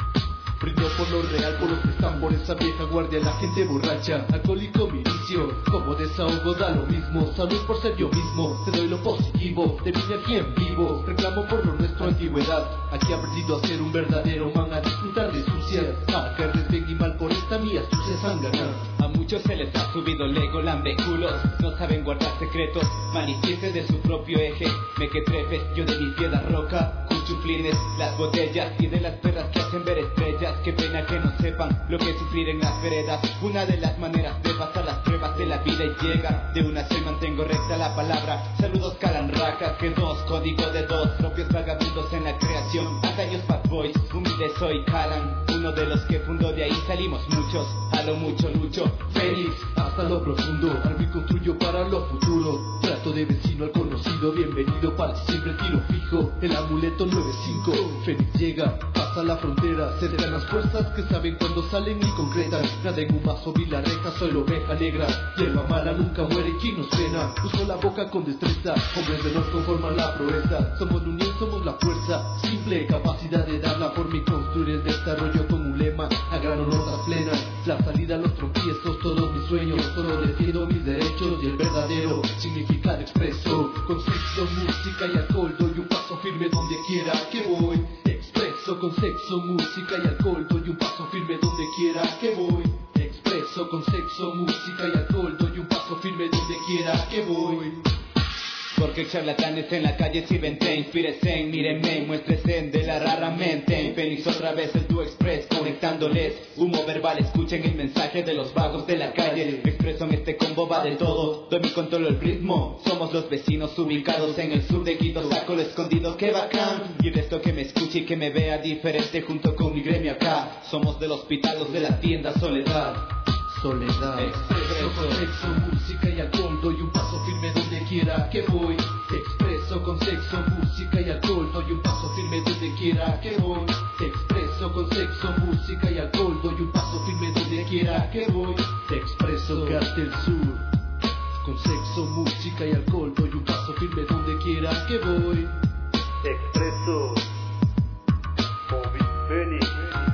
Brindo por lo real, por los que están por esa vieja guardia, la gente borracha, alcohólico mi vicio, como desahogo da lo mismo, salud por ser yo mismo, te doy lo positivo, de mi energía en vivo, reclamo por lo nuestro antigüedad, aquí he aprendido a ser un verdadero man, a disfrutar de sucias, a caerles bien y mal por esta mía sucia sangana. A muchos se les ha subido el ego, lambeculos, no saben guardar secretos, manifiesten de su propio eje, me que trepes, yo de mi piedra roca, cuchuflines, las botellas y de las perras que hacen ver estrellas. Qué pena que no sepan lo que es sufrir en las veredas. Una de las maneras de pasar las pruebas de la vida y llega. De una se mantengo recta la palabra. Saludos calan racas, que dos, código de dos. Propios vagabundos en la creación. Antaños bad boys, humilde soy calan. Uno de los que fundó, de ahí salimos muchos. A lo mucho lucho, Fénix, hasta lo profundo. Algo construyo para lo futuro. Trato de vecino al conocido. Bienvenido para siempre tiro fijo. El amuleto nueve cinco. Fénix llega, pasa la frontera. Cercan las fuerzas que saben cuando salen y concretan. Nada en un vaso, vi la reja, soy la oveja negra. Hierba mala nunca muere, ¿quién nos frena? Uso la boca con destreza, hombres de nos conforman la proeza. Somos la unión, somos la fuerza, simple capacidad de dar la forma y construir el desarrollo con un lema. A gran honor das plena, la salida a los tropiezos, todos mis sueños. Solo defiendo mis derechos y el verdadero significado expreso. Con sexo, música y alcohol doy un paso firme donde quiera que voy. Expreso con sexo, música y alcohol doy un paso firme donde quiera que voy. Expreso con sexo, música y alcohol doy un paso firme donde quiera que voy. Porque charlatanes en la calle sirven té, inspíresen, mírenme, muéstresen de la rara mente. Fénix otra vez el Duo Express, conectándoles humo verbal, escuchen el mensaje de los vagos de la calle. Expreso en este combo va de todo, doy mi control el ritmo. Somos los vecinos ubicados en el sur de Quito, saco lo escondido, que bacán. Y el resto que me escuche y que me vea diferente junto con mi gremio acá. Somos del hospital, los de la tienda Soledad. Soledad. Expreso con sexo, música y alcohol doy un paso firme donde quiera que voy. Expreso con sexo, música y alcohol doy un paso firme donde quiera que voy. Expreso con sexo, música y alcohol doy un paso firme donde quiera que voy. Expreso Cártel Sur. Con sexo, música y alcohol doy un paso firme donde quiera que voy. Expreso Moby Fénix.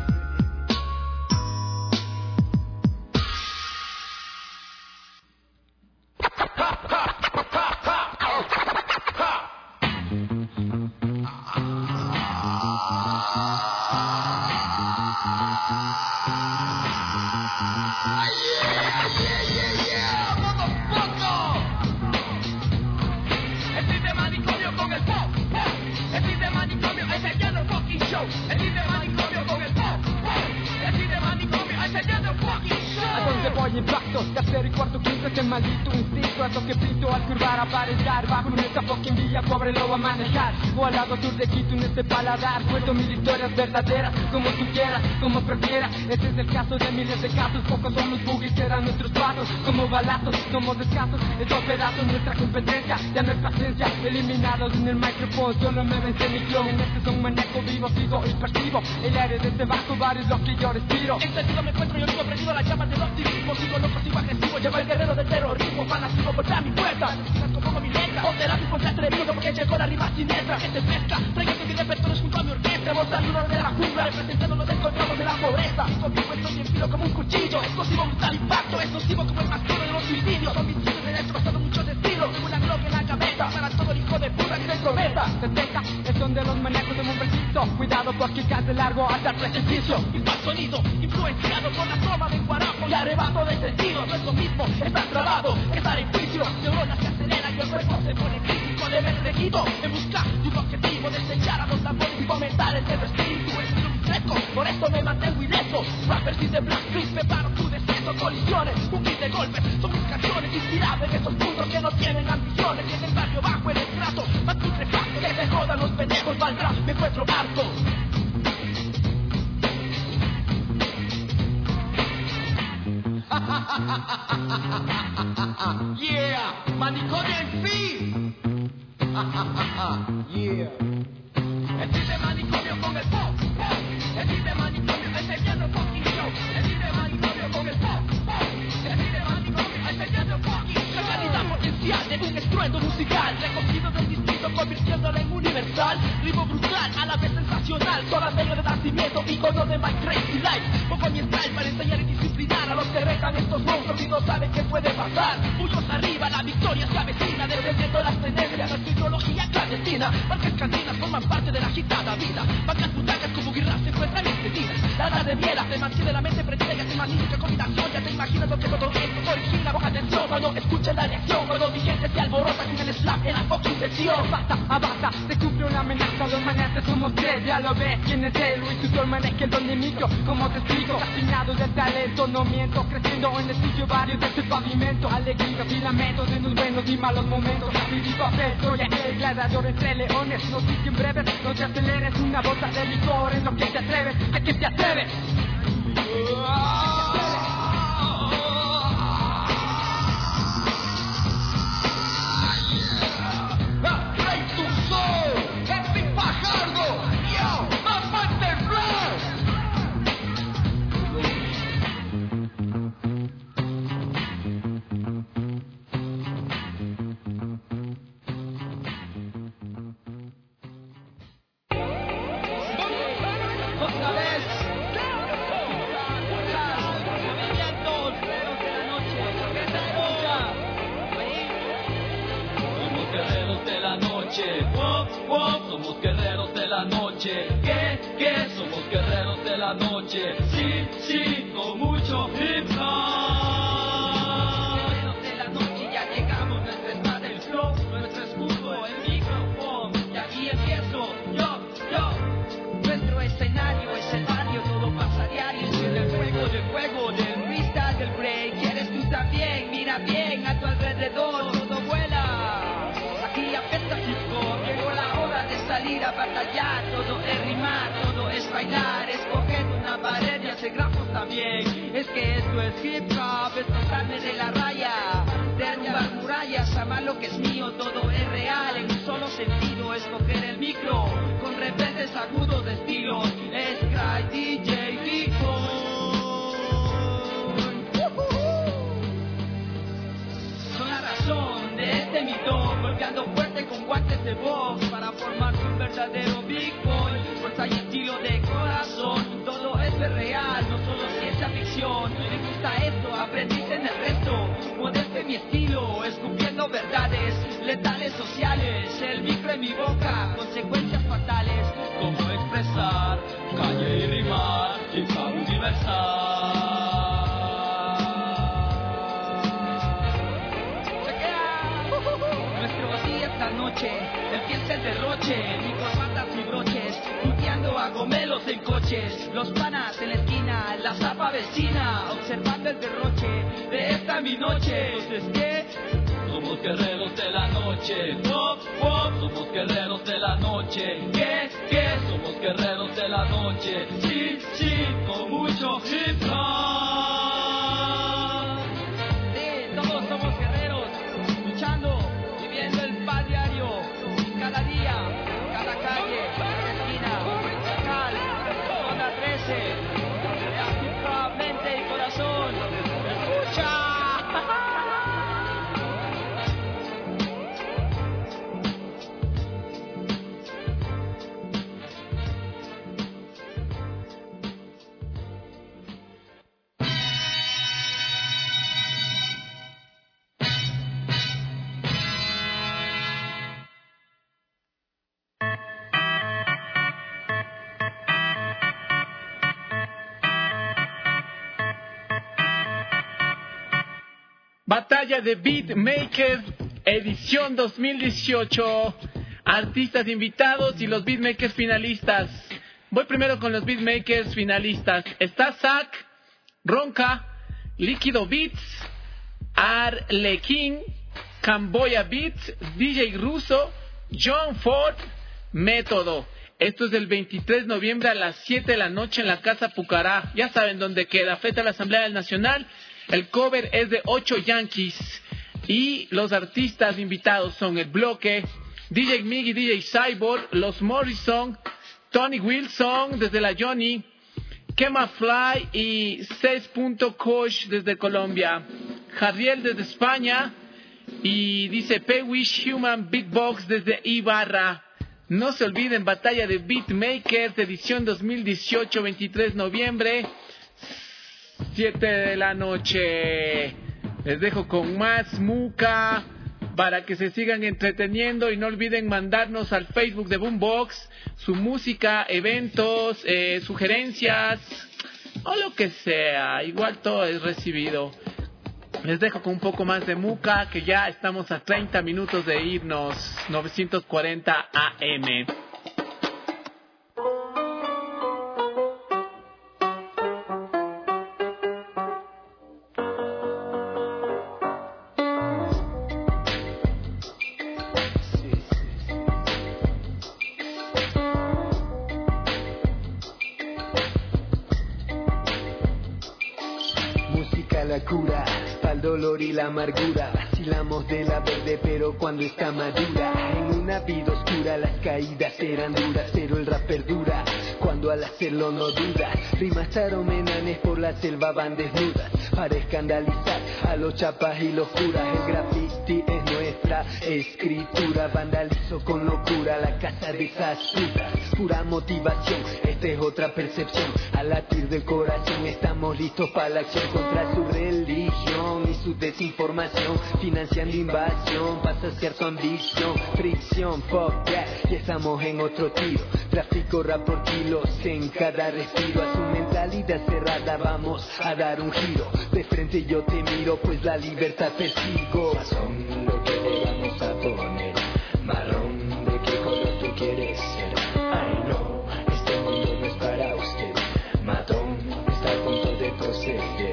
Impacto, tercero y cuarto, quinto, este maldito instinto es lo que pinto al curvar, aparentar. Bajo en esta fucking villa, pobre lo va a manejar. O al lado sur de Quito en este paladar. Cuento mis historias verdaderas, como tú quieras, como prefieras. Este es el caso de miles de casos. Pocos son los boogies que dan nuestros pasos. Como balazos, somos escasos. Estos pedazos, nuestra competencia, ya no hay paciencia. Eliminados en el micrófono, solo me vence mi clon. En este son manejo vivo, sigo hiperactivo. El aire de este bajo bar es lo que yo respiro. En sentido me encuentro, yo vivo prendido a las llamas del optimismo. Sigo loco, sigo agresivo, llevo el guerrero del terrorismo. Fanático, golpea mi puerta, no como mi letra. O será mi contra atrevido porque llegó la rima siniestra. Que te pesca, trayendo mis repertorios junto a mi orquesta. Montar uno de la jungla, representando los encontrados de la pobreza. Y conmigo estoy en filo como un cuchillo. Explosivo, brutal impacto, explosivo como el más duro de los suicidios. Son mis hijos de destrozado muchos estilos. Tengo una gloria en la cabeza para todo el hijo de puta que se prometa. setenta es donde los manejos de un versito. Cuidado porque caes de largo hasta el precipicio. Y mal sonido, influenciado por la toma de guarapo y arrebato de sentido. No es lo mismo, está trabado, estar en juicio. Neuronas se aceleran y el cuerpo se pone crítico. De ver elegido en busca de un objetivo, desechar a los tambores y fomentar el terror espíritu. Estilo muy fresco, por eso me mantengo ileso. Rappers y de Black Street, preparo tu descenso. Colisiones, un kit de golpes, son mis canciones inspiradas en esos puntos que no tienen ambiciones. Y en el barrio bajo el estrato, más putrefacto, que se jodan los pendejos, valdrá, me encuentro harto. Yeah, manicomio en fin. Yeah. El libre manicomio con el pop, pop. El libre manicomio enseñando fucking show. El libre manicomio con el pop, pop. El libre manicomio enseñando fucking show. La calidad potencial de un estruendo musical, recogido del distrito convirtiéndolo en universal. Ritmo brutal, a la vez sensacional. Toda regla de nacimiento, icono de my crazy life. Pongo mi style para enseñar y disciplinar a los que retan estos monstruos y no saben qué puede pasar. Puños arriba, la victoria se avecina, defendiendo las tendencias, nuestra ideología clandestina. Marcas cantinas forman parte de la agitada vida. Vacas butacas como guirras se encuentran encendidas. La edad de miela se mantiene la mente prendida y hace magnífica combinación. Ya te imaginas lo que todo esto origina. Ponga atención cuando escuchen la reacción, cuando mi gente se alborota con el slam en la fucking sesión. Basta, avanza, se cumple una amenaza. Los manetes somos tres, ya lo ves. ¿Quién es él? Luis Tutor maneja el don de micro. Como te explico, fascinado del talento, no miento. Creciendo en el sitio varios de este pavimento. Alegría, filamentos en los buenos y malos momentos. Lápiz y papel, soy aquel gladiador entre leones. No en breves, no te aceleres. Una bota de licor en lo que te atreves. ¿A qué te atreves? Otra vez. Somos guerreros de la noche. Pop, pop, somos guerreros de la noche. ¿Qué, qué? Somos guerreros de la noche. Sí, sí, con mucho hip hop. Guerreros de la noche, ya llegamos. Nuestra espada, el flow, nuestro escudo, el micrófono. Y aquí empiezo, yo, yo. Nuestro escenario es el barrio, todo pasa diario. En el juego del juego, del freestyle, del break. ¿Quieres tú también? Mira bien a tu alrededor, todo vuela. Aquí apesta hip hop, llegó la hora de salir a batallar. Todo es rimar, todo es bailar. Escoger una pared y hacer grafos también. Es que esto es hip hop, es pasarme de la raya. Derrumbar murallas, amar lo que es mío, todo es real. En un solo sentido, escoger el micro. Con repentes agudos de estilos. Es Cry D J Vico. Son la razón de este mito, golpeando fuerte con guantes de box para formarse un verdadero big boy. Fuerza y estilo de corazón, todo esto es real, no solo ciencia ficción. Me gusta esto, aprendí en el resto. Modesto en mi estilo, escupiendo verdades letales sociales. El micro en mi boca, consecuencias fatales. Cómo expresar, calle y rimar, hip hop universal. Esta noche empieza el derroche, ni corbatas ni broches, puteando a gomelos en coches, los panas en la esquina, la zapa vecina, observando el derroche de esta mi noche. Entonces, ¿qué? Somos guerreros de la noche, pop, pop, somos guerreros de la noche. ¿Qué? ¿Qué? Somos guerreros de la noche, sí, sí, con mucho hip hop. Sí, todos somos guerreros, luchando. Diario, cada día, cada calle, cada esquina, local, zona trece, crea hip hop, mente y corazón. Escucha. Batalla de Beatmakers, edición dos mil dieciocho. Artistas invitados y los beatmakers finalistas. Voy primero con los beatmakers finalistas. Está Zack, Ronca, Líquido Beats, Arlequín, Camboya Beats, D J Russo, John Ford, Método. Esto es del veintitrés de noviembre a las siete de la noche en la Casa Pucará. Ya saben dónde queda, frente a la Asamblea Nacional. El cover es de ocho Yankees. Y los artistas invitados son El Bloque, D J Miggy, D J Cyborg, Los Morrison, Tony Wilson desde la Johnny, Kema Fly y seis Coach desde Colombia, Jarriel desde España y dice Pewish Human Beatbox desde Ibarra. No se olviden, Batalla de Beatmakers, edición dos mil dieciocho, veintitrés de noviembre, siete de la noche. Les dejo con más Muca para que se sigan entreteniendo y no olviden mandarnos al Facebook de Boombox su música, eventos, eh, sugerencias o lo que sea. Igual todo es recibido. Les dejo con un poco más de Muca, que ya estamos a treinta minutos de irnos. novecientos cuarenta A M. Cura, pa'l dolor y la amargura, vacilamos de la verde pero cuando está madura, en una vida oscura las caídas serán duras, pero el rap perdura, cuando al hacerlo no dudas, rimas taromenanes por la selva van desnudas, para escandalizar a los chapas y los curas, el graffiti es nuestra escritura, vandalizo con locura la casa de esas putas, pura motivación, esta es otra percepción, al latir del corazón estamos listos para la acción contra su religión y su desinformación, financiando invasión para saciar su ambición, fricción, fuck that, y estamos en otro tiro, tráfico rap por kilos en cada respiro, a su mentalidad cerrada vamos a dar un giro, de frente yo te miro pues la libertad persigo, son lo que le vamos a poner, marrón, ¿de qué color tú quieres ser? Ay no, este mundo no es para usted, matón, está a punto de proceder,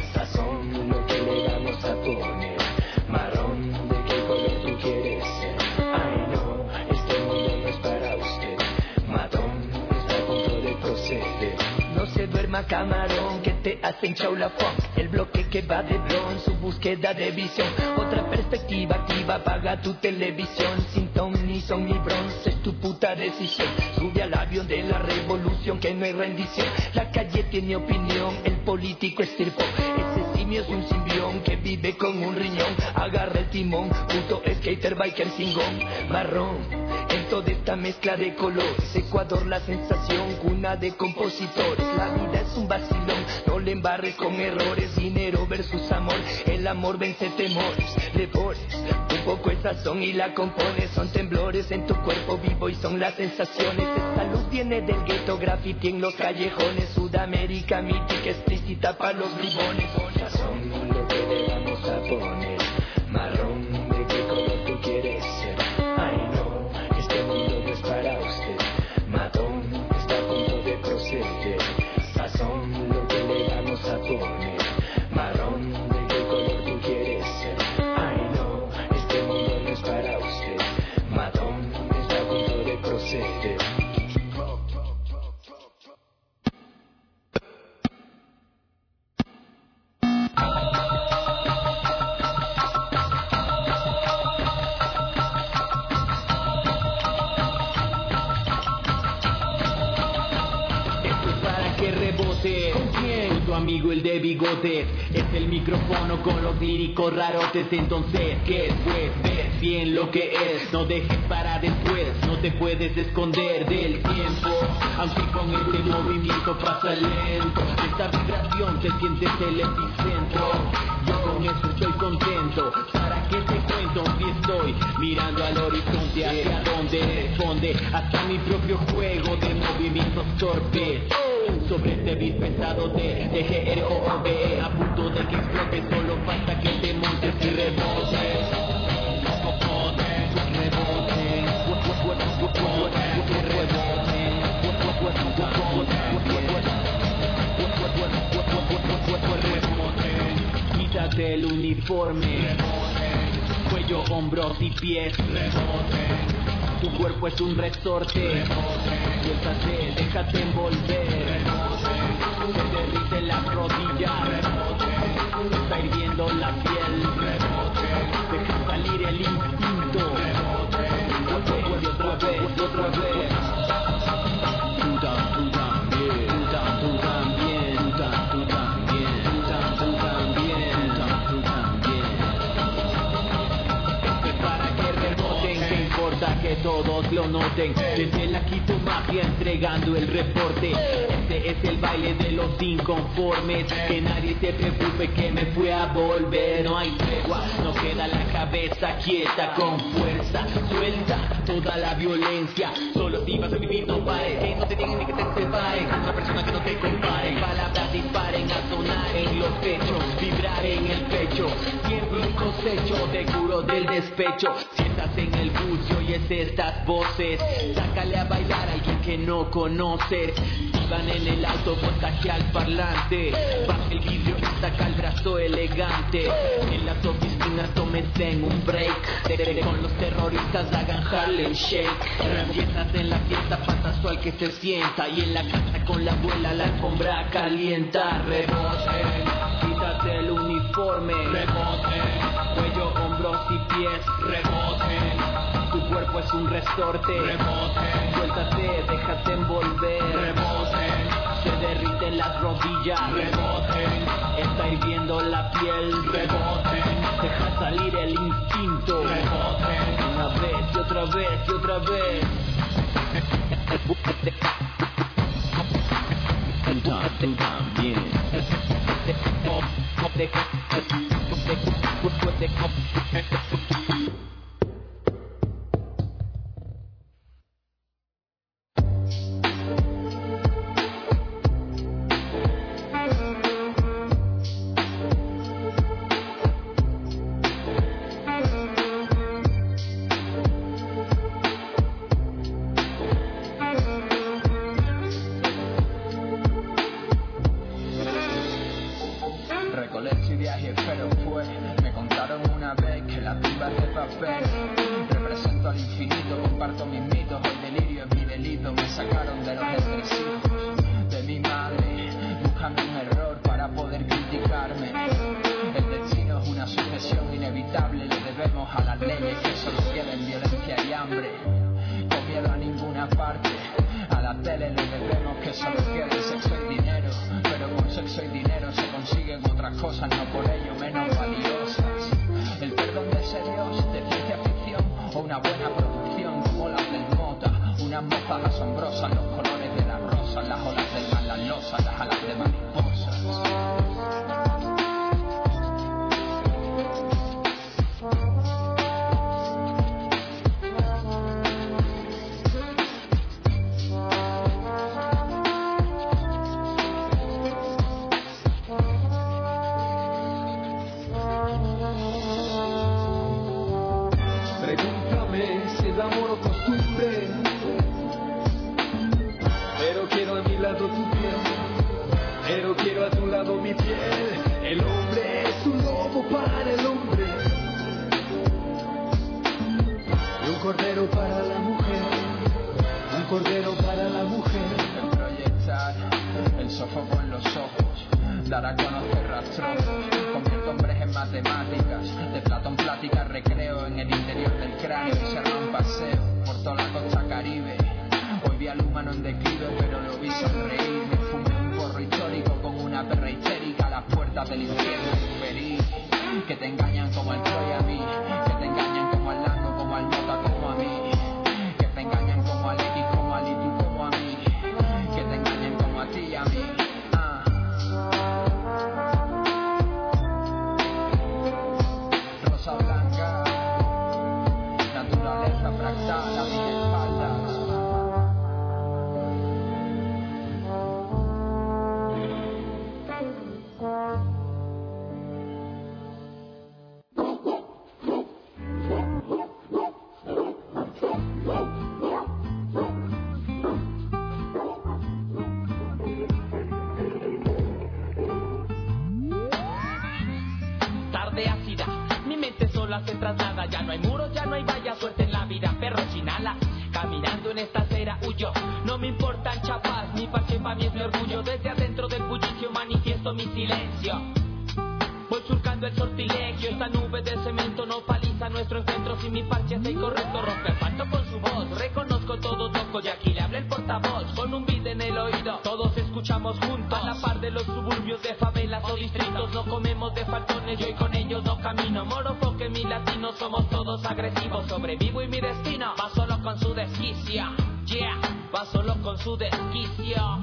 sazón, lo que le vamos a poner, marrón, ¿de qué color tú quieres ser? Ay no, este mundo no es para usted, matón, está a punto de proceder. No se duerma camarón, que te hacen chaula funk, el bloque que va de blon, su búsqueda de visión, otra perspectiva activa, apaga tu televisión, sin ton ni son ni bronce, es tu puta decisión, sube al avión de la revolución, que no hay rendición, la calle tiene opinión, el político estirpó, ese simio es un simbión, que vive con un riñón, agarra el timón, puto skater biker singón, marrón, en toda esta mezcla de colores, Ecuador la sensación, cuna de compositores, la vida es un vacilón, no le embarres con errores, dinero versus amor, el amor vence temores, devores, un poco el sazón y la compones, son temblores en tu cuerpo vivo y son las sensaciones, esta luz viene del gueto, graffiti en los callejones, Sudamérica mítica explícita para los bribones, sazón lo que le vamos a poner, marrón, ¿de qué color tú quieres ser? Ay no, este mundo no es para usted, matón, está a punto de proceder, sazón lo que le vamos a poner, marrón, ¿de qué color tú quieres ser? Ay no, este mundo no es para usted, matón, está a punto de proceder. ¿Con quién? Con tu amigo el de bigotes. Es el micrófono con los líricos rarotes. Entonces, ¿qué es? Pues ves bien lo que es. No dejes para después. No te puedes esconder del tiempo. Aunque con este movimiento pasa lento. Esta vibración te sientes el epicentro. Yo con eso estoy contento. ¿Para qué te cuento? Si estoy mirando al horizonte, hacia donde responde hasta mi propio juego de movimientos torpes. sobre este beat pesado de D G R O O B, a punto de que explote, solo falta que te montes y rebotes. Quítate el uniforme, cuello, hombros y pies. Tu cuerpo es un resorte, suéltate, déjate envolver. Se derrite la rodilla, está hirviendo la piel. Deja salir el instinto. Y otra vez, y otra vez. Tú también, tú también, tú también, tú también, tú también, tú también. Es para que reboten, que importa que todos lo noten. Desde la Quito Mafia entregando el reporte. Este es el baile de los inconformes. Que nadie se preocupe que me fue a volver. No hay tregua, no queda la cabeza quieta. Con fuerza, suelta toda la violencia. Solo si vas a vivir no pares. Que no te digan ni que te separen. Otra persona que no te compare. Palabras disparen a sonar en los techos, vibrar en el pecho. Siempre un cosecho de curo del despecho. Si estás en el bus y oyes estas voces, sácale a bailar a alguien que no conoces. Van en el auto, contagia al parlante. Baja el vidrio y saca el brazo elegante. En las oficinas tómense en un break. Con los terroristas hagan Harlem Shake. Fiestas en la fiesta, pasazo al que se sienta. Y en la casa con la abuela la alfombra calienta. Rebote, quítate el uniforme. Rebote, cuello, hombros y pies. Rebote, tu cuerpo es un resorte. Rebote, suéltate, déjate envolver. Rebote, se derriten las rodillas. Rebote, está hirviendo la piel. Rebote, deja salir el instinto. Rebote, una vez y otra vez y otra vez. Tú también. Recolecto y viaje, pero fue. Me contaron una vez que las tumbas de papel represento al infinito, comparto mis mitos. El delirio es mi delito. Me sacaron de los entresijos de mi madre, buscando un error para poder criticarme. El destino es una sucesión inevitable. Le debemos a las leyes que solo quieren violencia y hambre. Con miedo a ninguna parte. A la tele le debemos que solo quieren sexo y dinero. Pero con sexo y dinero se consiguen otras cosas, no por ello menos valiosas. El perdón de ese Dios de ciencia ficción o una buena producción como las del Mota. Unas mozas asombrosas, los colores de las rosas, las olas del mar, las losas, las alas de mariposas. Pregúntame si es amor o costumbre, pero quiero a mi lado tu piel, pero quiero a tu lado mi piel. El hombre es un lobo para el hombre y un cordero para la mujer, un cordero para la mujer. Proyectar el sofoco en los ojos, dar a conocer rastrojos, convierto hombres en matemáticas, de Platón plática recreo en el interior del cráneo y se un paseo por toda la costa caribe. Hoy vi al humano en declive pero lo vi sonreír, me fumé un porro histórico con una perra histérica a las puertas del infierno infeliz. Que te engañan como al Troy a mí, que te engañan como al Lango, como al Mota, como a mí, que te engañan como al X, como al Itu, como a mí, que te engañan como a ti y a mí. Ah. Rosa blanca, naturaleza fractal a mis espaldas. alma se traslada. Ya no hay muros, ya no hay vallas, suerte en la vida, perro sin alas. Caminando en esta acera huyo, no me importan chapas, mi parche pa' mí es mi orgullo. Desde adentro del bullicio manifiesto mi silencio. Voy surcando el sortilegio, esta nube de cemento no paliza nuestro encuentro. Si mi parche es incorrecto, rompe asfalto con su voz. Reconozco todo toco y aquí le habla el portavoz. Con un beat en el oído, todos escuchamos juntos. A la par de los suburbios de favelas o distritos. No comemos de faltones, yo y con ellos no camino. Morofoque, mi latino, somos todos agresivos. Sobrevivo y mi destino va solo con su desquicio. Yeah, va solo con su desquicio.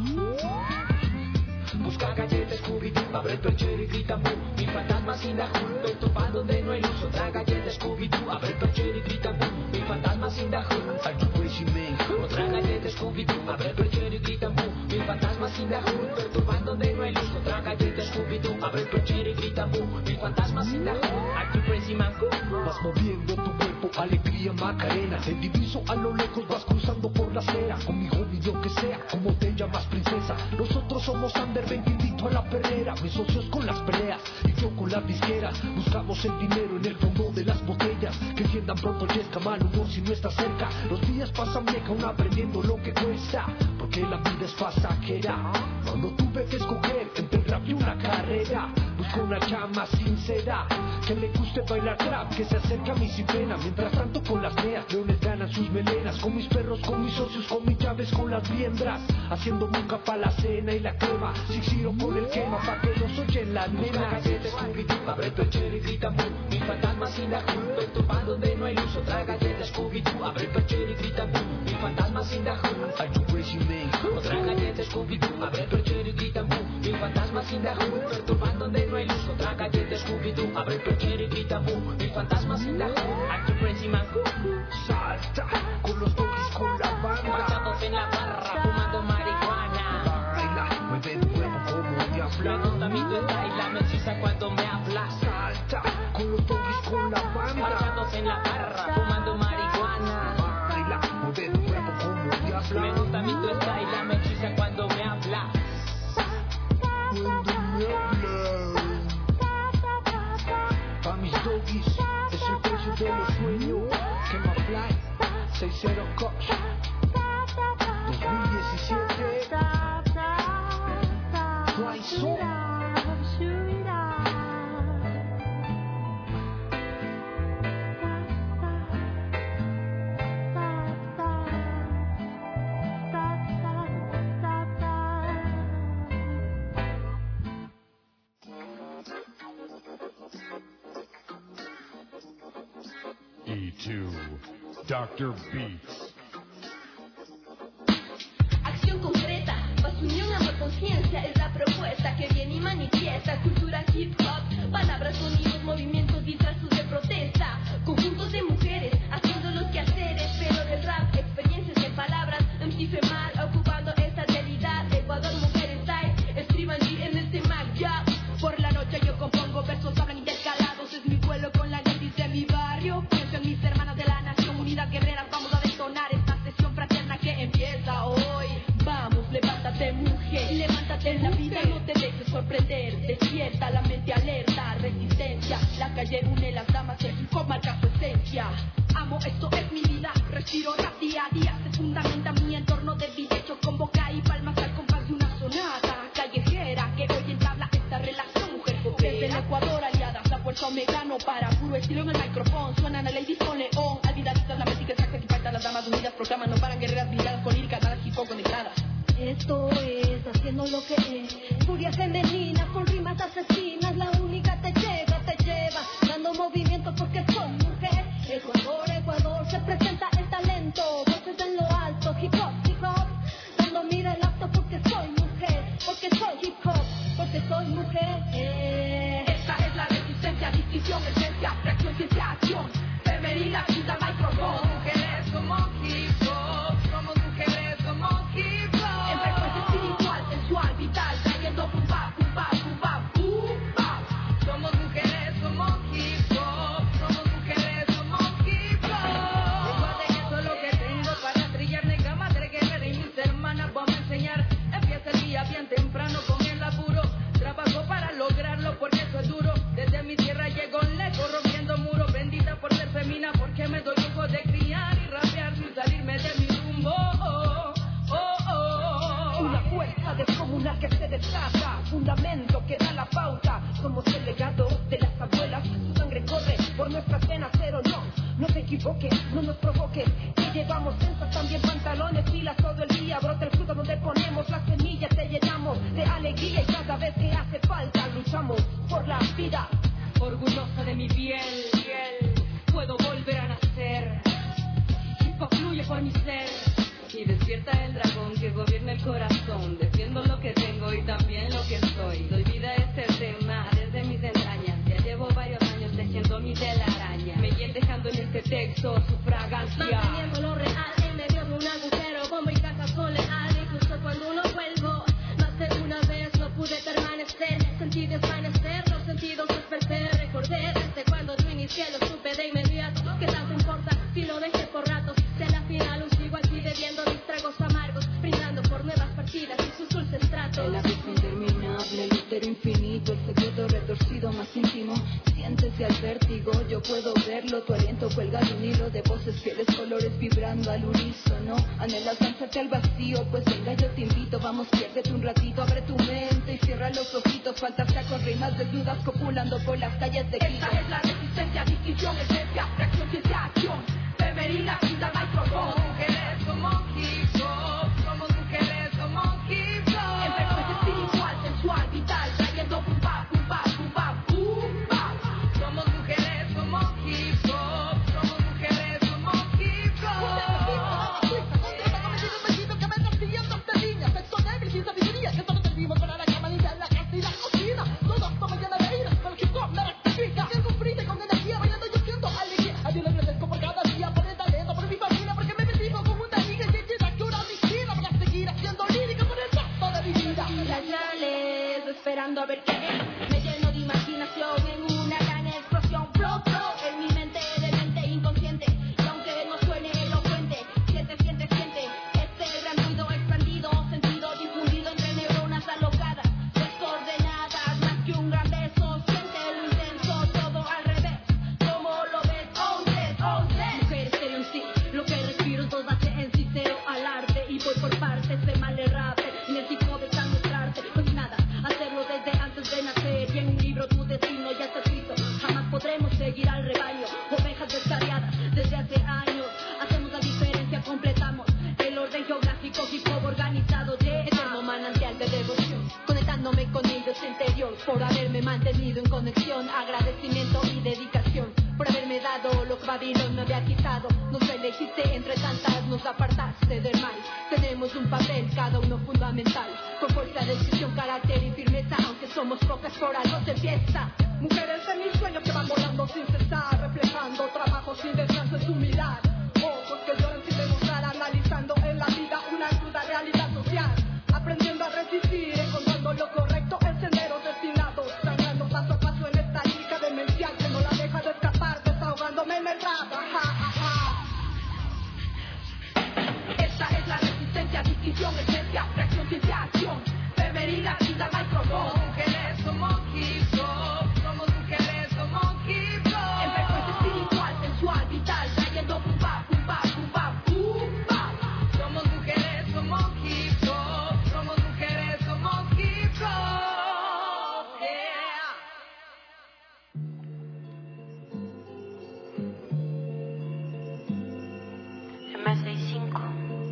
Busca galletas, Scooby-Doo, abre el perchero y grita mu. Mi fantasma sin la hood, perturba donde no hay luz. Otra galleta, Scooby-Doo, abre el perchero y grita mu. Mi fantasma sin la hood, are you crazy man? Otra galleta, Scooby-Doo, abre el perchero y grita mu. Mi fantasma sin la hood, perturba donde no hay luz. Otra galleta, Scooby-Doo, abre el perchero y grita mu. Mi fantasma sin la hood, are you crazy man? Vas moviendo tu cuerpo, alegría Macarena. Te diviso a lo lejos, vas cruzando por la acera. Conmigo ni lo que sea, como te llamas princesa. Nosotros somos Under, ven te invito a la perrera. Mis socios con las peleas y yo con las disqueras. Buscamos el dinero en el fondo de las botellas. Que tiendan pronto yesca, mal humor si no está cerca. Los días pasan vieja, aún aprendiendo lo que cuesta. Porque la vida es pasajera. Cuando tuve que escoger entre el rap y una carrera, busco una chama sincera que le guste bailar trap, que se acerque a mí sin pena. Mientras tanto con las neas, leones ganan sus melenas. Con mis perros, con mis socios, con mis llaves, con las liendras. Haciendo muca pa' la cena y la crema. Si giro con el quema, pa' que los oyen las nenas. Abre el perchero y grita mu. Mi fantasma sin la hood, perturba donde no hay luz. Otra galleta, Scooby-Doo, abre el perchero y grita mu. Mi fantasma sin la hood, are you crazy man? Otra galleta, Scooby-Doo, abre el perchero y grita mu. Mi fantasma sin la hood, perturba donde no hay luz. Otra galleta, Scooby-Doo, abre el perchero y grita mu. Mi fantasma sin la hood, are you crazy man? Salta con los doggies, con la banda. Marchados en la barra, fumando marihuana. Baila, mueve el huevo como diabla. Me gusta mi tu style, la mechiza cuando me hablas. Salta con los doggies, con la banda. Marchados en la barra, fumando marihuana. Baila, mueve el huevo como diabla. Me gusta mi tu style, la mechiza cuando me hablas. Cuando me hablas. Pa' mis doggies es el precio de los sueños. Que me fly, seis cero Coach dos mil diecisiete. Fly Soul. E two, Doctor Beats. Acción concreta, paz, unión, amor, conciencia es la propuesta que viene y manifiesta. Cultura hip hop, palabras, sonidos, movimientos, disfrazos de protesta. Conjuntos de mujeres haciendo los quehaceres, pero del rap, experiencias en palabras. M C Femar ocupando esta realidad. Ecuador, mujeres style, escriban G en este Mac, ya. Por la noche yo compongo versos, hablan intercalados. Es mi vuelo con la ladies de mi barrio. Pienso en mis hermanas de la nación, unidad guerreras. Vamos a detonar esta sesión fraterna que empieza hoy. Vamos, levántate mujer, levántate en la vida, no te dejes sorprender. Despierta la mente alerta, resistencia. La calle une las damas, el hip hop marca su esencia. Amo, esto es mi vida, respiro rap día a día. Se fundamenta mi entorno de videcho con boca y palmas al compás de una sonata callejera que hoy entabla esta relación mujer popera. Desde el Ecuador aliadas, la fuerza omega no para. Puro estilo en el micrófono, suenan a ladies con león. Olvidaditas la música exacta que falta, las damas unidas proclaman, no paran guerreras brilladas con lírica, nada hip hop conectadas. Esto es haciendo lo que es. Furia femenina con rimas asesinas. La única te llega, te lleva. Dando movimiento porque soy mujer. Ecuador, Ecuador, se presenta el talento. Voces en lo alto, hip hop, hip hop. Dando mira el acto porque soy mujer. Porque soy hip hop, porque soy mujer. Eh. Esta es la resistencia, distinción, esencia, reacción, ciencia, acción. Femenina, quita micrófono. Mujeres como hip hop. Somos mujeres como hip hop. En frecuencia espiritual, sensual, vital, trayendo pum pa, pum pa, pum pa, pum. es casa, fundamento que da la pauta. Somos el legado de las abuelas, su sangre corre por nuestras venas, pero no, no te equivoques, no nos provoques, que llevamos trenzas, también pantalones, filas todo el día, brota el fruto donde ponemos las semillas, te llenamos de alegría y cada vez que hace falta luchamos por la vida. Orgullosa de mi piel, piel, puedo volver a nacer, hip hop fluye por mi ser. Y despierta el dragón que gobierna el corazón. Defiendo lo que tengo y también lo que soy. Doy vida a este tema desde mis entrañas. Ya llevo varios años tejiendo mi telaraña. Me iré dejando en este texto su fragancia. Manteniendo lo real en medio de un agujero. Bomba y caja son leal. Incluso cuando no vuelvo. Más de una vez no pude permanecer. Sentí desvanecer, los sentidos desperté. Recordé desde cuando yo inicié, lo supe de inmediato. ¿Qué tanto importa si lo dejé por ratos? Si a la final aún sigo aquí bebiendo mis tragos amargos, brindando por nuevas partidas y sus dulces tratos. El abismo interminable, el útero infinito, el secreto retorcido más íntimo. Siéntese al vértigo, yo puedo verlo. Tu aliento cuelga de un hilo de voces, fieles colores vibrando al unísono. Anhelas lanzarte al vacío, pues venga yo te invito. Vamos, piérdete un ratito, abre tu mente y cierra los ojitos. Fantasía con rimas desnudas copulando por las calles de Quito. Esta es la resistencia, distinción, esencia, reacción, ciencia, acción. Femenina, vida, micrófono. Mujeres como hip hop, somos mujeres como hip hop. En frecuencia espiritual, sensual, vital, trayendo pum pa, pum pa, pum pa, pum pa. Somos mujeres como hip hop, somos mujeres como hip hop. Que me estás siguiendo esta línea, sexo débil, sin sabiduría, que solo servimos para la cama, limpiar la casa y la cocina. Todos somos llenos de ira, pero el hip hop me rectifica. Siento un brinde con energía, bailando yo siento alegría. A Dios le agradezco por cada día, por el talento, por mi familia, porque me bendigo con una liga y llena que una piscina para seguir haciendo lírica por el resto de mi vida. Laterales, esperando a ver qué es. Me lleno de imaginación en una gran explosión. Flow, flow, en mi mente de mente inconsciente. Y aunque no suene elocuente, siente, siente, siente este gran ruido expandido, sentido difundido entre neuronas alocadas, desordenadas, más que un gran beso. Siente lo intenso, todo al revés. ¿Cómo lo ves? Once, once. Mujeres stereo en sí, lo que respiro todo base en sí, cero al arte. Y voy por partes, de mal errarte, en el tipo de tan mostrarte. No es nada, hacerlo desde antes de nacer. Y en un libro tu destino ya está escrito. Jamás podremos seguir al rebaño, ovejas descarriadas desde hace años. Hacemos la diferencia, completamos el orden geográfico, hip hop organizado de eterno manantial de devoción. Conectándome con ellos interior, por haberme mantenido en conexión. Agradecimiento y dedicación, por haberme dado lo que Babilón me había quitado. Nos elegiste entre tantas, nos apartaste del mal. Tenemos un papel, cada uno fundamental, con fuerza, decisión, carácter y firmeza. Aunque somos pocas, por algo se empieza. Mujeres de mis sueños que van volando sin cesar, reflejando trabajo sin descanso en su mirar. Ojos que lloran sin demostrar, analizando en la vida una cruda realidad social. Aprendiendo a resistir, encontrando lo correcto en senderos destinados. Sangrando paso a paso en esta lírica demencial que no la deja de escapar, desahogándome en el rap. Ajá, ajá. Esta es la resistencia, distinción, esencia, reacción, ciencia, acción. Femenina, vida, micrófono. Mujeres como hip hop, somos mujeres como hip hop. En frecuencia espiritual, sensual, vital, trayendo pum pa, pum pa, pum pa, pum pa. Somos mujeres como hip hop, somos mujeres como hip hop. Yeah. M sesenta y cinco.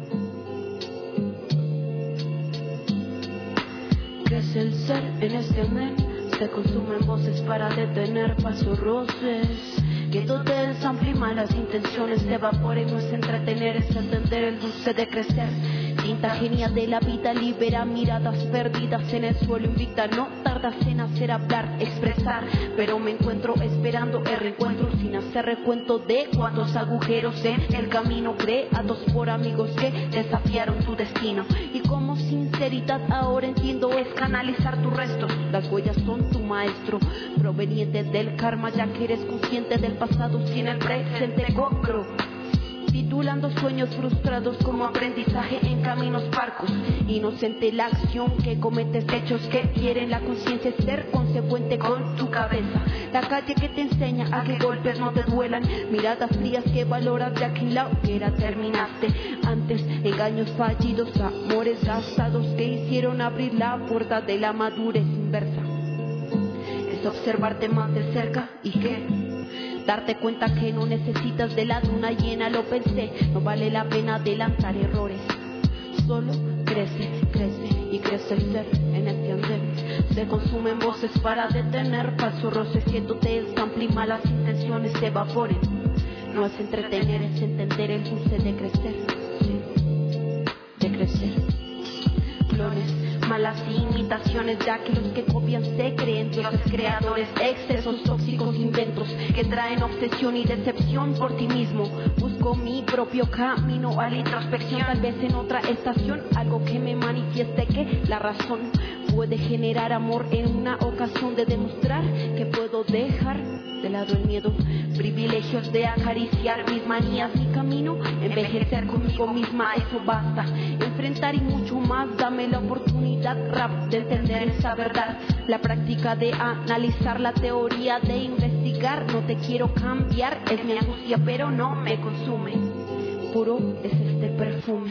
¿Qué es el ser en este andén? Se consumen voces para detener pasos roces. Que todo desample malas intenciones te evaporen, no es entretener, es entender el dulce de crecer. Tinta genia de la vida libera miradas perdidas en el suelo invicta. No tardas en hacer hablar, expresar, pero me encuentro esperando el reencuentro sin hacer recuento de cuántos agujeros en el camino creados por amigos que desafiaron tu destino. Y como sinceridad ahora entiendo es canalizar tu resto. Las huellas son tu maestro, proveniente del karma, ya que eres consciente del pasado sin el presente compro. titulando sueños frustrados como aprendizaje en caminos parcos. Inocente la acción que cometes, hechos que quieren la conciencia, es ser consecuente con tu cabeza. La calle que te enseña a que golpes no te duelan, miradas frías que valoras ya que en la hoguera terminaste. Antes, engaños fallidos, amores gastados que hicieron abrir la puerta de la madurez inversa. Es observarte más de cerca y que darte cuenta que no necesitas de la luna llena. Lo pensé, no vale la pena adelantar errores. Solo crece, crece y crece el ser en este andén. Se consumen voces para detener falsos roces, que te estamplen y malas intenciones se evaporen. No es entretener, es entender el dulce de crecer, sí, de crecer. Clones, malas imitaciones, ya que los que copian se creen dioses creadores. Excesos tóxicos, inventos que traen obsesión y decepción por ti mismo. Busco mi propio camino a la introspección, tal vez en otra estación, algo que me manifieste que la razón puede generar amor en una ocasión de demostrar que puedo dejar de lado el miedo, privilegios de acariciar mis manías, mi camino, envejecer conmigo misma, eso basta. Enfrentar y mucho más, dame la oportunidad, rap, de entender esa verdad. La práctica de analizar la teoría, de investigar, no te quiero cambiar, es mi angustia pero no me consume. Puro es este perfume.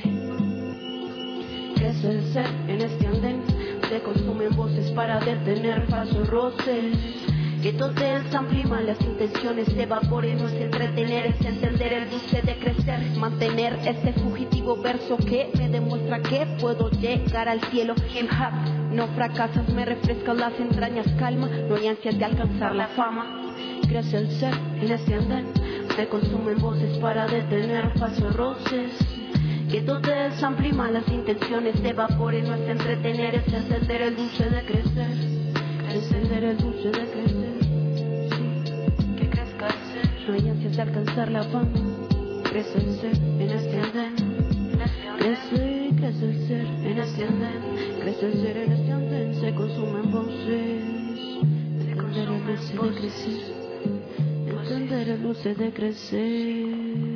Crece el ser en este andén, se consumen voces para detener falsos roces. Que todo desamplima las intenciones se evaporen, no es entretener, es entender el dulce de crecer. Mantener este fugitivo verso que me demuestra que puedo llegar al cielo. Hip hop, no fracasas, me refrescas las entrañas, calma, no hay ansias de alcanzar la fama. Crece el ser en este andén, se consumen voces para detener falsos roces. Que todo desamplima las intenciones se evaporen, no es entretener, es entender el dulce de crecer. Encender el dulce de crecer, sí, que crezca el ser. No hay ansias de alcanzar la fama. Crece el ser en este andén. Crece, crece el ser en este andén. Crece el ser en este andén. Se consumen voces. Entender el dulce de crecer. Entender el dulce de crecer.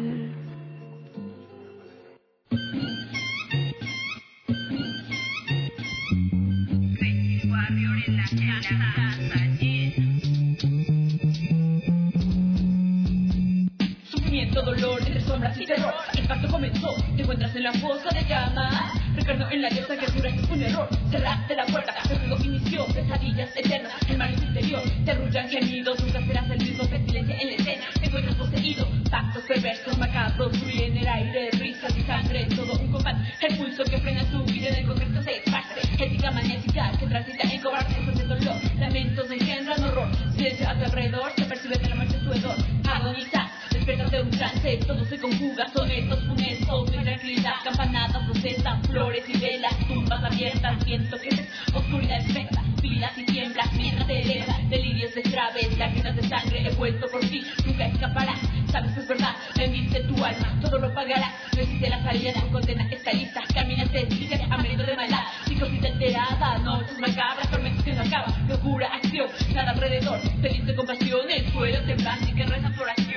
Sufrimiento, dolor, entre sombras y terror. El pacto comenzó, te encuentras en la fosa de llamas. Recuerdo en la diosa que juraste un error. Cerraste la puerta, el juego inició. Pesadillas eternas, el mar interior. Te arrullan gemidos, nunca serás el mismo. Pestilencia en la escena, te encuentras poseído. Pactos perversos, macabros, fluyen en el aire. Risas y sangre, todo un combate. El pulso que frena tu vida en el concreto se esparce. Ética magnética que transita en cobarde, de dolor. Lamentos engendran horror. Silencio a tu alrededor, se percibe que la muerte es tu hedor. Agoniza, despiertas de un trance, todo se conjuga, sonetos funestos, mi tranquilidad, campanadas, rosetas, flores y velas, tumbas abiertas, viento que es oscuridad especta, vidas y tiemblas, mientras te elevas, delirios de traves, lágrimas de sangre, he vuelto por ti, nunca escaparás, sabes que es verdad, vendiste tu alma, todo lo pagarás, no existe la salida, tu condena está lista, caminas desdichas, hambriento de maldad, psicosis alterada, noches macabras, tormentos que no acaban, locura, acción, nada alrededor, feliz de compasión, el suelo temblante que reza tu oración.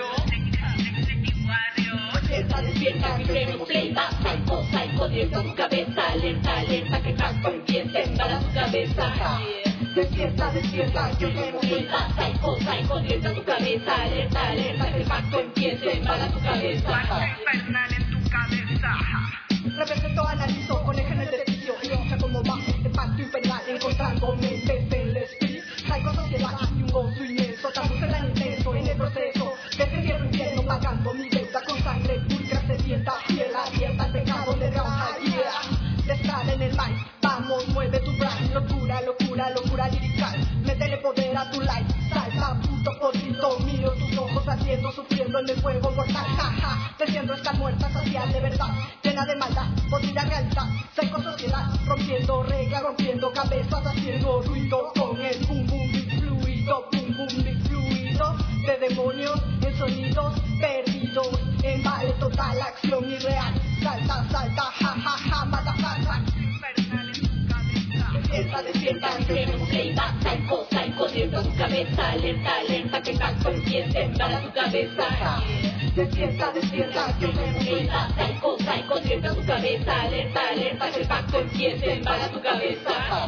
Despierta, despierta, vibremos, playback, psycho, psycho, directo a tu cabeza, alerta, alerta, que pacto empiece, para tu cabeza. Despierta, despierta, vibremos, playback, psycho, psycho, directo a tu cabeza, alerta, alerta, que pacto empiece, para tu cabeza. Pacto infernal en tu cabeza. Represento, analizo, con eje en el derecho, escucha cómo va este pacto infernal, encontrando mentes del espíritu, psycho, sociedad y un gozo inmenso, tanto será intenso en el proceso, desde el cielo infierno pagando mi deuda con sangre pulcra sedienta, tierra abierta al pecado le raja, yeah, de estar en el mic, vamos, mueve tu brain, locura, locura, locura lirical, métele poder a tu life, salta, puto podrito, miro tus ojos haciendo, sufriendo en el fuego mortal, jaja, creciendo estas muertas social de verdad, llena de maldad, podrida realidad, seco sociedad, rompiendo reglas, rompiendo cabezas, haciendo ruido con el boom boom mix fluido, boom boom mix fluido, de demonios en sonidos perdidos, en vale total, acción irreal, salta, salta, ja, ja, ja, mata, salta, infernal en tu cabeza. Despierta, despierta, entremos, playback, psycho, psycho, directo a tu cabeza. cabeza, alerta, alerta, que el pacto empiece para tu cabeza. Despierta, despierta, yo me Grita, psycho, psycho, despierta tu cabeza, alerta, alerta, que el pacto empiece para tu cabeza.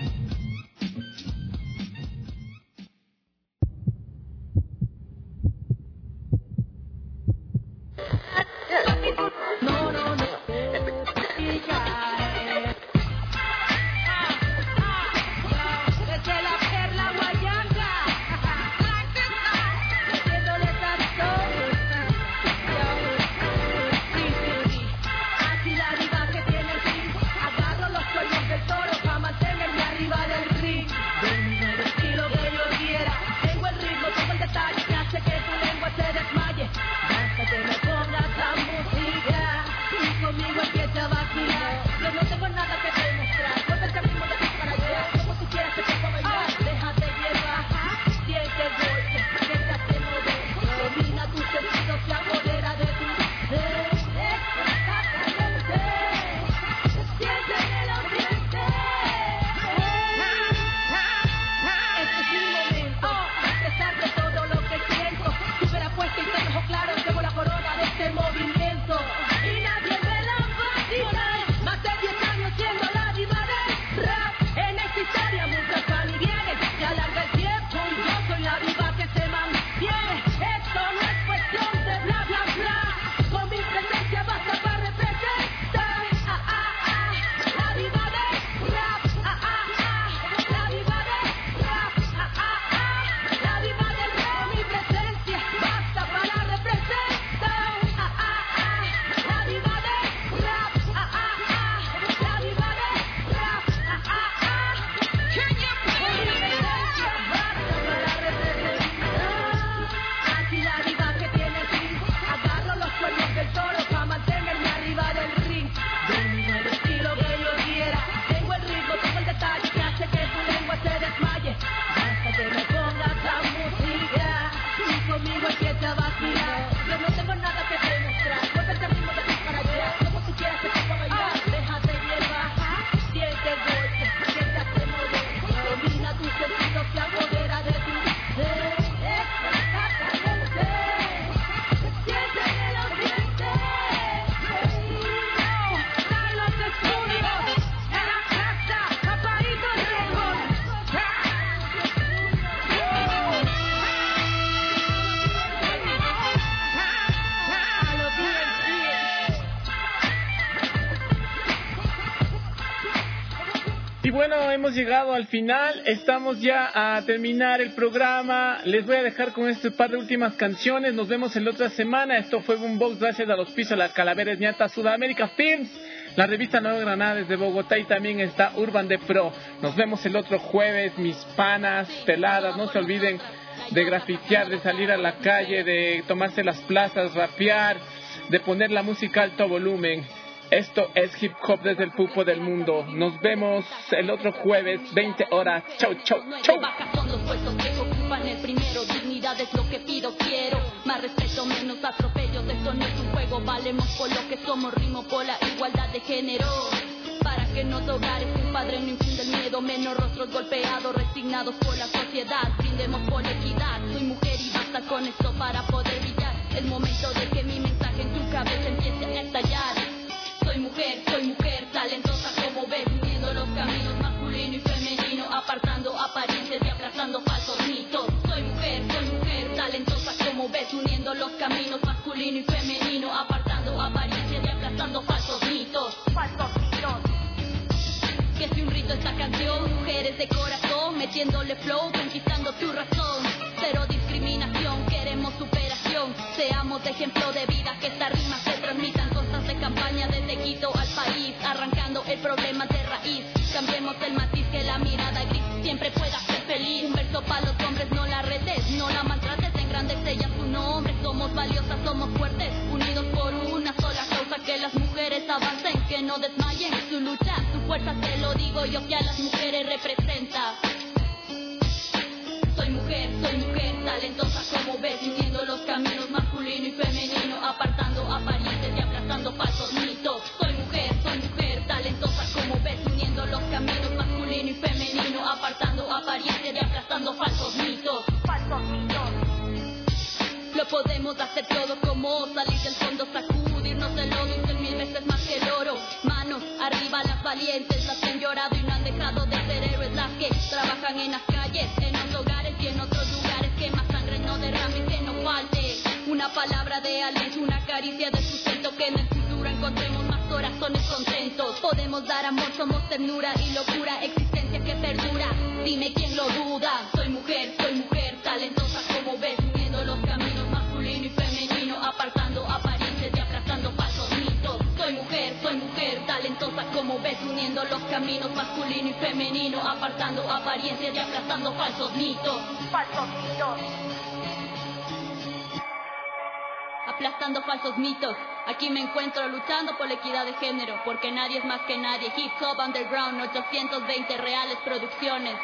No, no, no. Desde la perla guayanga, metiéndole sazón. Sí, sí, sí. Así la diva que tiene el ring. Agarro los cuernos del toro para mantenerme arriba del ring. Del estilo que yo quiera. Tengo el ritmo, tengo el detalle que hace que tu lengua se desmaye. Hasta que me pongas la música y conmigo empieza a vacilar. Yo no tengo nada que demostrar. Vuelve el ritmo de aquí para allá. Como tú quieras te pongo a bailar. Déjate llevar. Siente el golpe que te hace mover. Domina tus sentidos, se apodera de tu ser. Está caliente. Siénteme los dientes. Este es mi momento. A pesar de todo lo que siento, súper apuesta y te dejo claro. Llevo la corona de este movimiento. Y nadie me la va a quitar. Más de diez años siendo la diva del rap. En esta historia muchas van y vienen. Se alarga el tiempo y yo soy la diva que se mantiene. Esto no es cuestión de bla bla bla. Con mi presencia basta para representar. Ah, ah, ah, la diva del rap. Ah, ah, ah, la diva del rap. Ah, ah, ah, la diva del rap. Mi presencia basta para representar. Ah, ah, ah, la diva del rap. Ah, ah, ah, la diva del rap. Ah, ah, ah. Can you play mi presencia basta para representar. Así la diva que tiene el ring. Agarro los cuernos del toro para mantenerme arriba del ring. Domino el estilo que yo quiera. Tengo el ritmo, tengo el detalle que hace que tu lengua se desmaye. Hasta que me pongas la música y conmigo empieza a vacilar. Yo no tengo nada que demostrar. Vuelve el ritmo de aquí para allá. Como tú quieras te pongo a bailar. Déjate llevar. Siente el golpe que te hace mover. Domina tus sentidos, se apodera de tu ser. Está caliente. Siénteme los dientes. Carlos Estudios. En la casa, papadito Record. A los D M C. Y bueno, hemos llegado al final, estamos ya a terminar el programa. Les voy a dejar con este par de últimas canciones. Nos vemos en la otra semana. Esto fue Boombox gracias a los pisos de la Calaveras Ñata Sudamérica Films, la revista Nueva Granada desde Bogotá, y también está Urban de Pro. Nos vemos el otro jueves, mis panas peladas. No se olviden de grafitear, de salir a la calle, de tomarse las plazas, rapear, de poner la música a alto volumen. Esto es hip hop desde el pupo del mundo. Nos vemos el otro jueves, veinte horas. Chau, chau, chau. Son los puestos que ocupan el primero. Dignidad es lo que pido, quiero. Más respeto, menos atropellos. Esto no es un juego. Valemos por lo que somos. Rimo por la igualdad de género. Para que nos hogares un padre no infunda el miedo. Menos rostros golpeados, resignados por la sociedad. Brindemos por equidad. Soy mujer y basta con esto para poder brillar. El momento de que mi mensaje en tu cabeza empiece a estallar. Soy mujer, soy mujer, talentosa como ves, uniendo los caminos masculino y femenino, apartando apariencias y aplazando falsos mitos. Soy mujer, soy mujer, talentosa como ves, uniendo los caminos masculino y femenino, apartando apariencias y aplazando falsos mitos. Falsos mitos. Que si un rito esta canción, mujeres de corazón, metiéndole flow, conquistando tu razón. Cero discriminación, queremos superación, seamos de ejemplo de vida, que estas rimas se transmitan, constante campaña desde Quito al país, arrancando el problema de raíz. Cambiemos el matiz, que la mirada gris siempre pueda ser feliz. Un verso para los hombres, no la retes, no la maltrates, engrandece ya su nombre. Somos valiosas, somos fuertes, unidos por una sola causa, que las mujeres avancen, que no desmayen su lucha, su fuerza, te lo digo yo que a las mujeres representa. Soy mujer, soy mujer, talentosa como ves, uniendo los caminos masculino y femenino, apartando apariencias y aplazando falsos mitos. Soy mujer, soy mujer, talentosa como ves, uniendo los caminos masculino y femenino, apartando apariencias y aplazando falsos mitos. Podemos hacer todo como salir del fondo, sacudirnos el lodo y ser mil veces más que el oro. Manos arriba las valientes, las que han llorado y no han dejado de ser héroes, las que trabajan en las calles, en los hogares y en otros lugares. Que más sangre no derrame, que no falte una palabra de aliento, una caricia de sustento, que en el futuro encontremos más corazones contentos. Podemos dar amor, somos ternura y locura, existencia que perdura. Dime quién lo duda. Soy mujer, soy mujer, talentosa como ves, uniendo los caminos masculino y femenino, apartando apariencias y aplastando falsos mitos. Soy mujer, soy mujer, talentosa como ves, uniendo los caminos masculino y femenino, apartando apariencias y aplastando falsos mitos. Falsos mitos. Aplastando falsos mitos. Aquí me encuentro luchando por la equidad de género, porque nadie es más que nadie. Hip Hop Underground, ochocientos veinte Reales Producciones.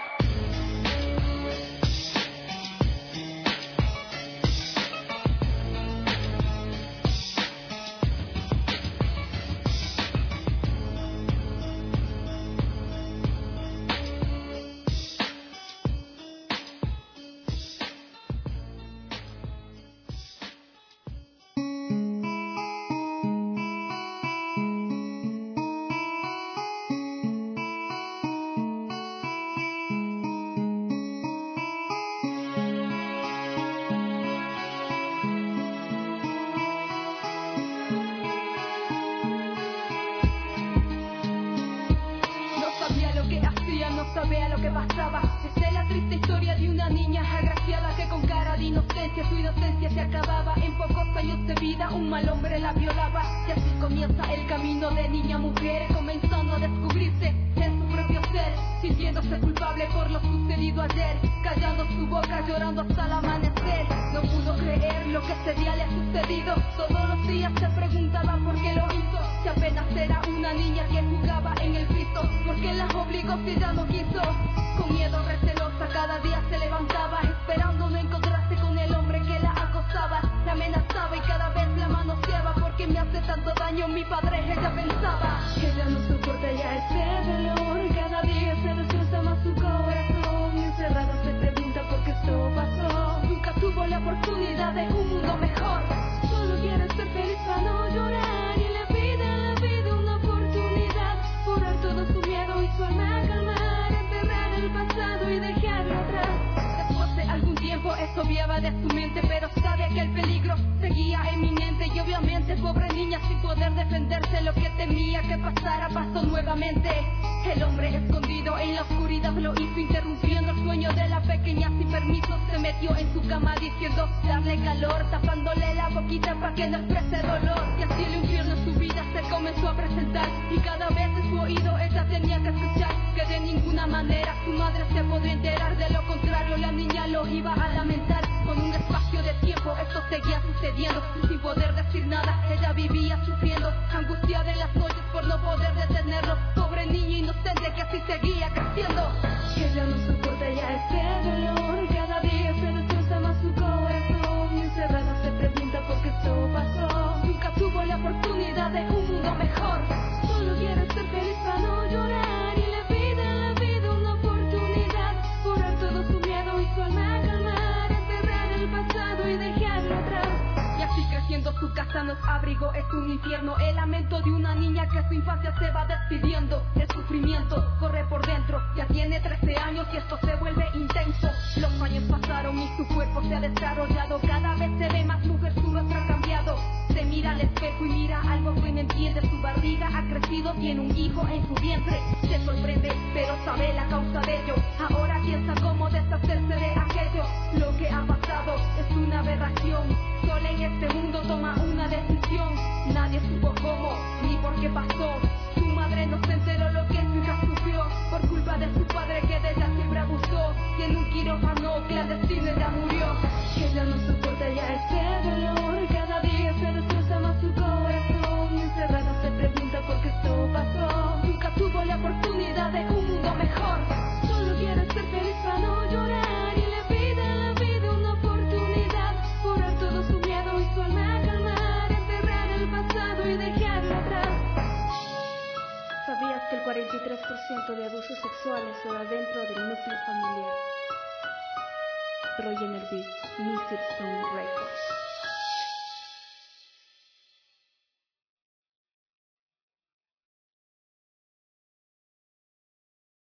cuarenta y tres por ciento de abusos sexuales se da dentro del núcleo familiar. Roy en el beat, Missile Stone Records.